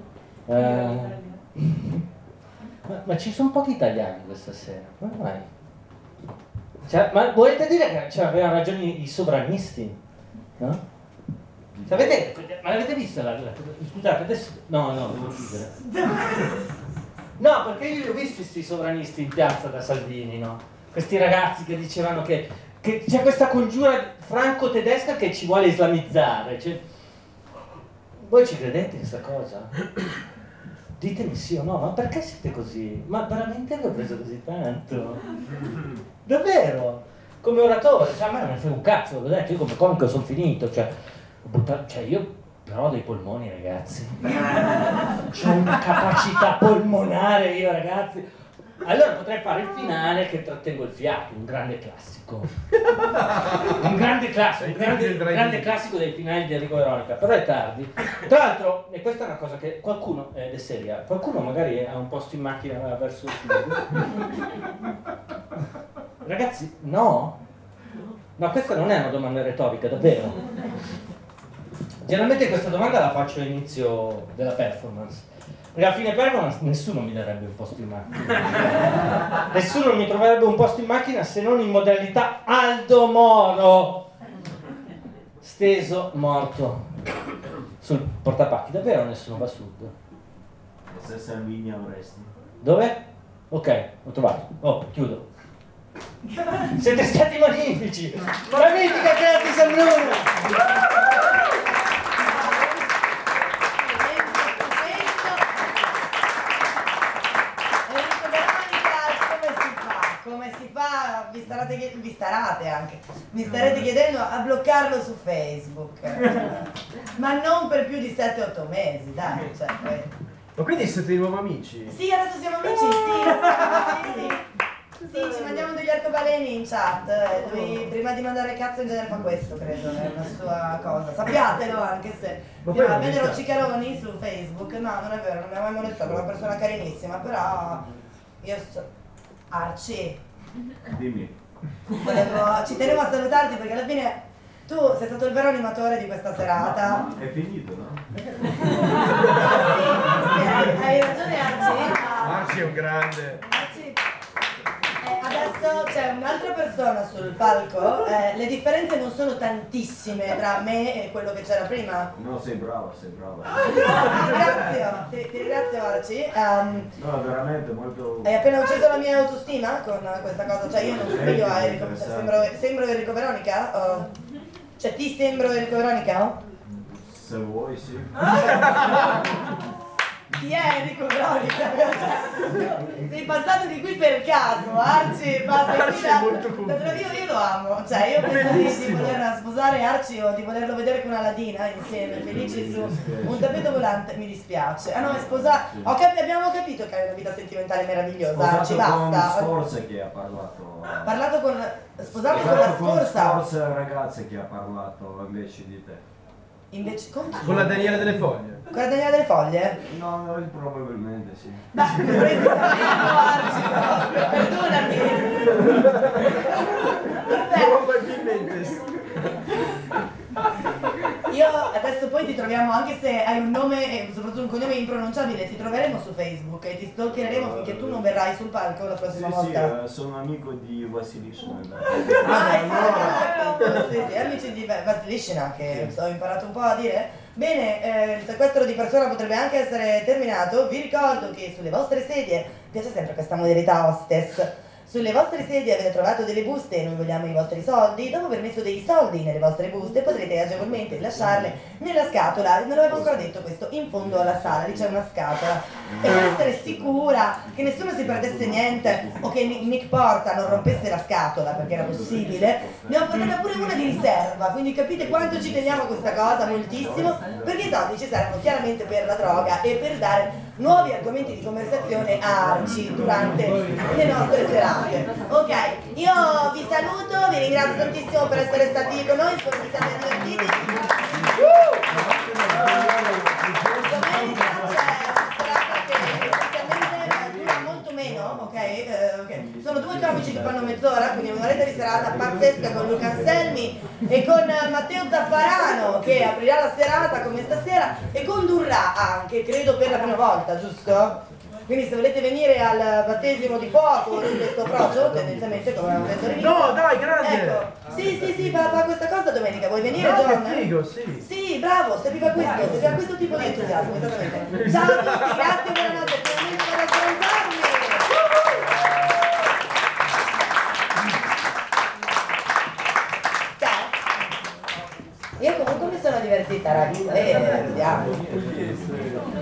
Ma ci sono pochi italiani questa sera, come mai? Cioè, ma volete dire che avevano ragione i sovranisti? No? Ma l'avete vista scusate, adesso. No, devo chiudere. No, perché io li ho visti questi sovranisti in piazza da Salvini, no? Questi ragazzi che dicevano che c'è questa congiura franco-tedesca che ci vuole islamizzare. Cioè, voi ci credete a questa cosa? Ditemi sì o no, ma perché siete così? Ma veramente vi ho preso così tanto? Davvero? Come oratore, cioè a me non me ne frega un cazzo, l'ho detto, io come comico sono finito, cioè io però ho dei polmoni, ragazzi. C'ho una capacità polmonare io, ragazzi. Allora potrei fare il finale che trattengo il fiato, un grande classico. Un grande classico dei finali di Enrico Veronica, però è tardi. Tra l'altro, e questa è una cosa che qualcuno, ed è seria, qualcuno magari ha un posto in macchina verso il fine. Ragazzi, no? No, questa non è una domanda retorica, davvero. Generalmente questa domanda la faccio all'inizio della performance. Perché a fine performance nessuno mi darebbe un posto in macchina. Nessuno mi troverebbe un posto in macchina se non in modalità Aldo Moro. Steso, morto. Sul portapacchi. Davvero nessuno va sud? Se Salvini avresti. Dove? Ok, ho trovato. Oh, chiudo. Siete stati magnifici! Magnifica Creati San Bruno! Come si fa? Vi starete chiedendo a bloccarlo su Facebook. Ma non per più di 7-8 mesi, dai. Cioè, Ma quindi siete di nuovo amici? Sì, adesso siamo amici, sì, ci mandiamo degli arcobaleni in chat. Lui prima di mandare cazzo in genere fa questo, credo, è una sua cosa. Sappiatelo, anche se a vedere Ciccaroni su Facebook. No, non è vero, non mi ha mai molestato, è una persona carinissima, però io Arci, Dimmi. ci tenevo a salutarti perché alla fine tu sei stato il vero animatore di questa serata. È finito, no? Hai ragione Arci. Arci è un grande. Adesso c'è un'altra persona sul palco, le differenze non sono tantissime tra me e quello che c'era prima. No, sei brava. Ti ringrazio Arci. No, veramente molto. Hai appena ucciso la mia autostima con questa cosa, cioè io non somiglio a Enrico, sembro Enrico Veronica? Cioè ti sembro Enrico Veronica? Se vuoi, sì. Chi è Enrico Veronica? Sei passato di qui per caso, Arci, io lo amo, cioè io penso di voler sposare Arci o di volerlo vedere con Aladina insieme, felici su un tappeto volante, mi dispiace. Ah no, è sposato, abbiamo capito che hai una vita sentimentale meravigliosa, Arci, basta. Con Sforza che ha parlato. Sposato con la scorsa. Sforza ragazze che ha parlato invece di te. Invece con chi? Con la Daniela delle Foglie. Con la Daniela delle Foglie? No, probabilmente sì. Ma dovresti sapere, perdonami. Probabilmente sì. Io adesso poi ti troviamo, anche se hai un nome e soprattutto un cognome impronunciabile, ti troveremo su Facebook e ti stalkeremo finché tu non verrai sul palco la prossima volta. Sì, sono amico di Vasilishina. Sì, amici di Vasilishina che ho imparato un po' a dire. Bene, il sequestro di persona potrebbe anche essere terminato. Vi ricordo che sulle vostre sedie, piace sempre questa modalità hostess, sulle vostre sedie avete trovato delle buste e noi vogliamo i vostri soldi. Dopo aver messo dei soldi nelle vostre buste potrete agevolmente lasciarle nella scatola. Non avevo ancora detto questo, in fondo alla sala lì c'è una scatola. E per essere sicura che nessuno si perdesse niente o che Nick Porta non rompesse la scatola, perché era possibile, ne ho portata pure una di riserva. Quindi capite quanto ci teniamo a questa cosa, moltissimo, perché i soldi ci servono chiaramente per la droga e per dare nuovi argomenti di conversazione a Arci durante le nostre serate. Ok, io vi saluto, vi ringrazio tantissimo per essere stati con noi, spero vi siate divertiti. Domenica c'è una serata che inizialmente dura molto meno, ok? Sono due comici che fanno mezz'ora, quindi un'oretta di serata pazzesca con Luca Anselmi e con Matteo Zaffarano che aprirà la serata come stasera e condurrà anche, credo per la prima volta, giusto? Quindi se volete venire al battesimo di fuoco di questo procio, tendenzialmente come avevamo detto all'inizio. No, dai, grande! Ecco, sì, fa questa cosa domenica, vuoi venire No, John? che figo, sì. Sì, bravo, serviva questo tipo di entusiasmo, esattamente. Ciao a tutti, grazie, buonanotte, finalmente per ascoltarmi! Ciao! Io comunque mi sono divertita, ragazzi, vediamo.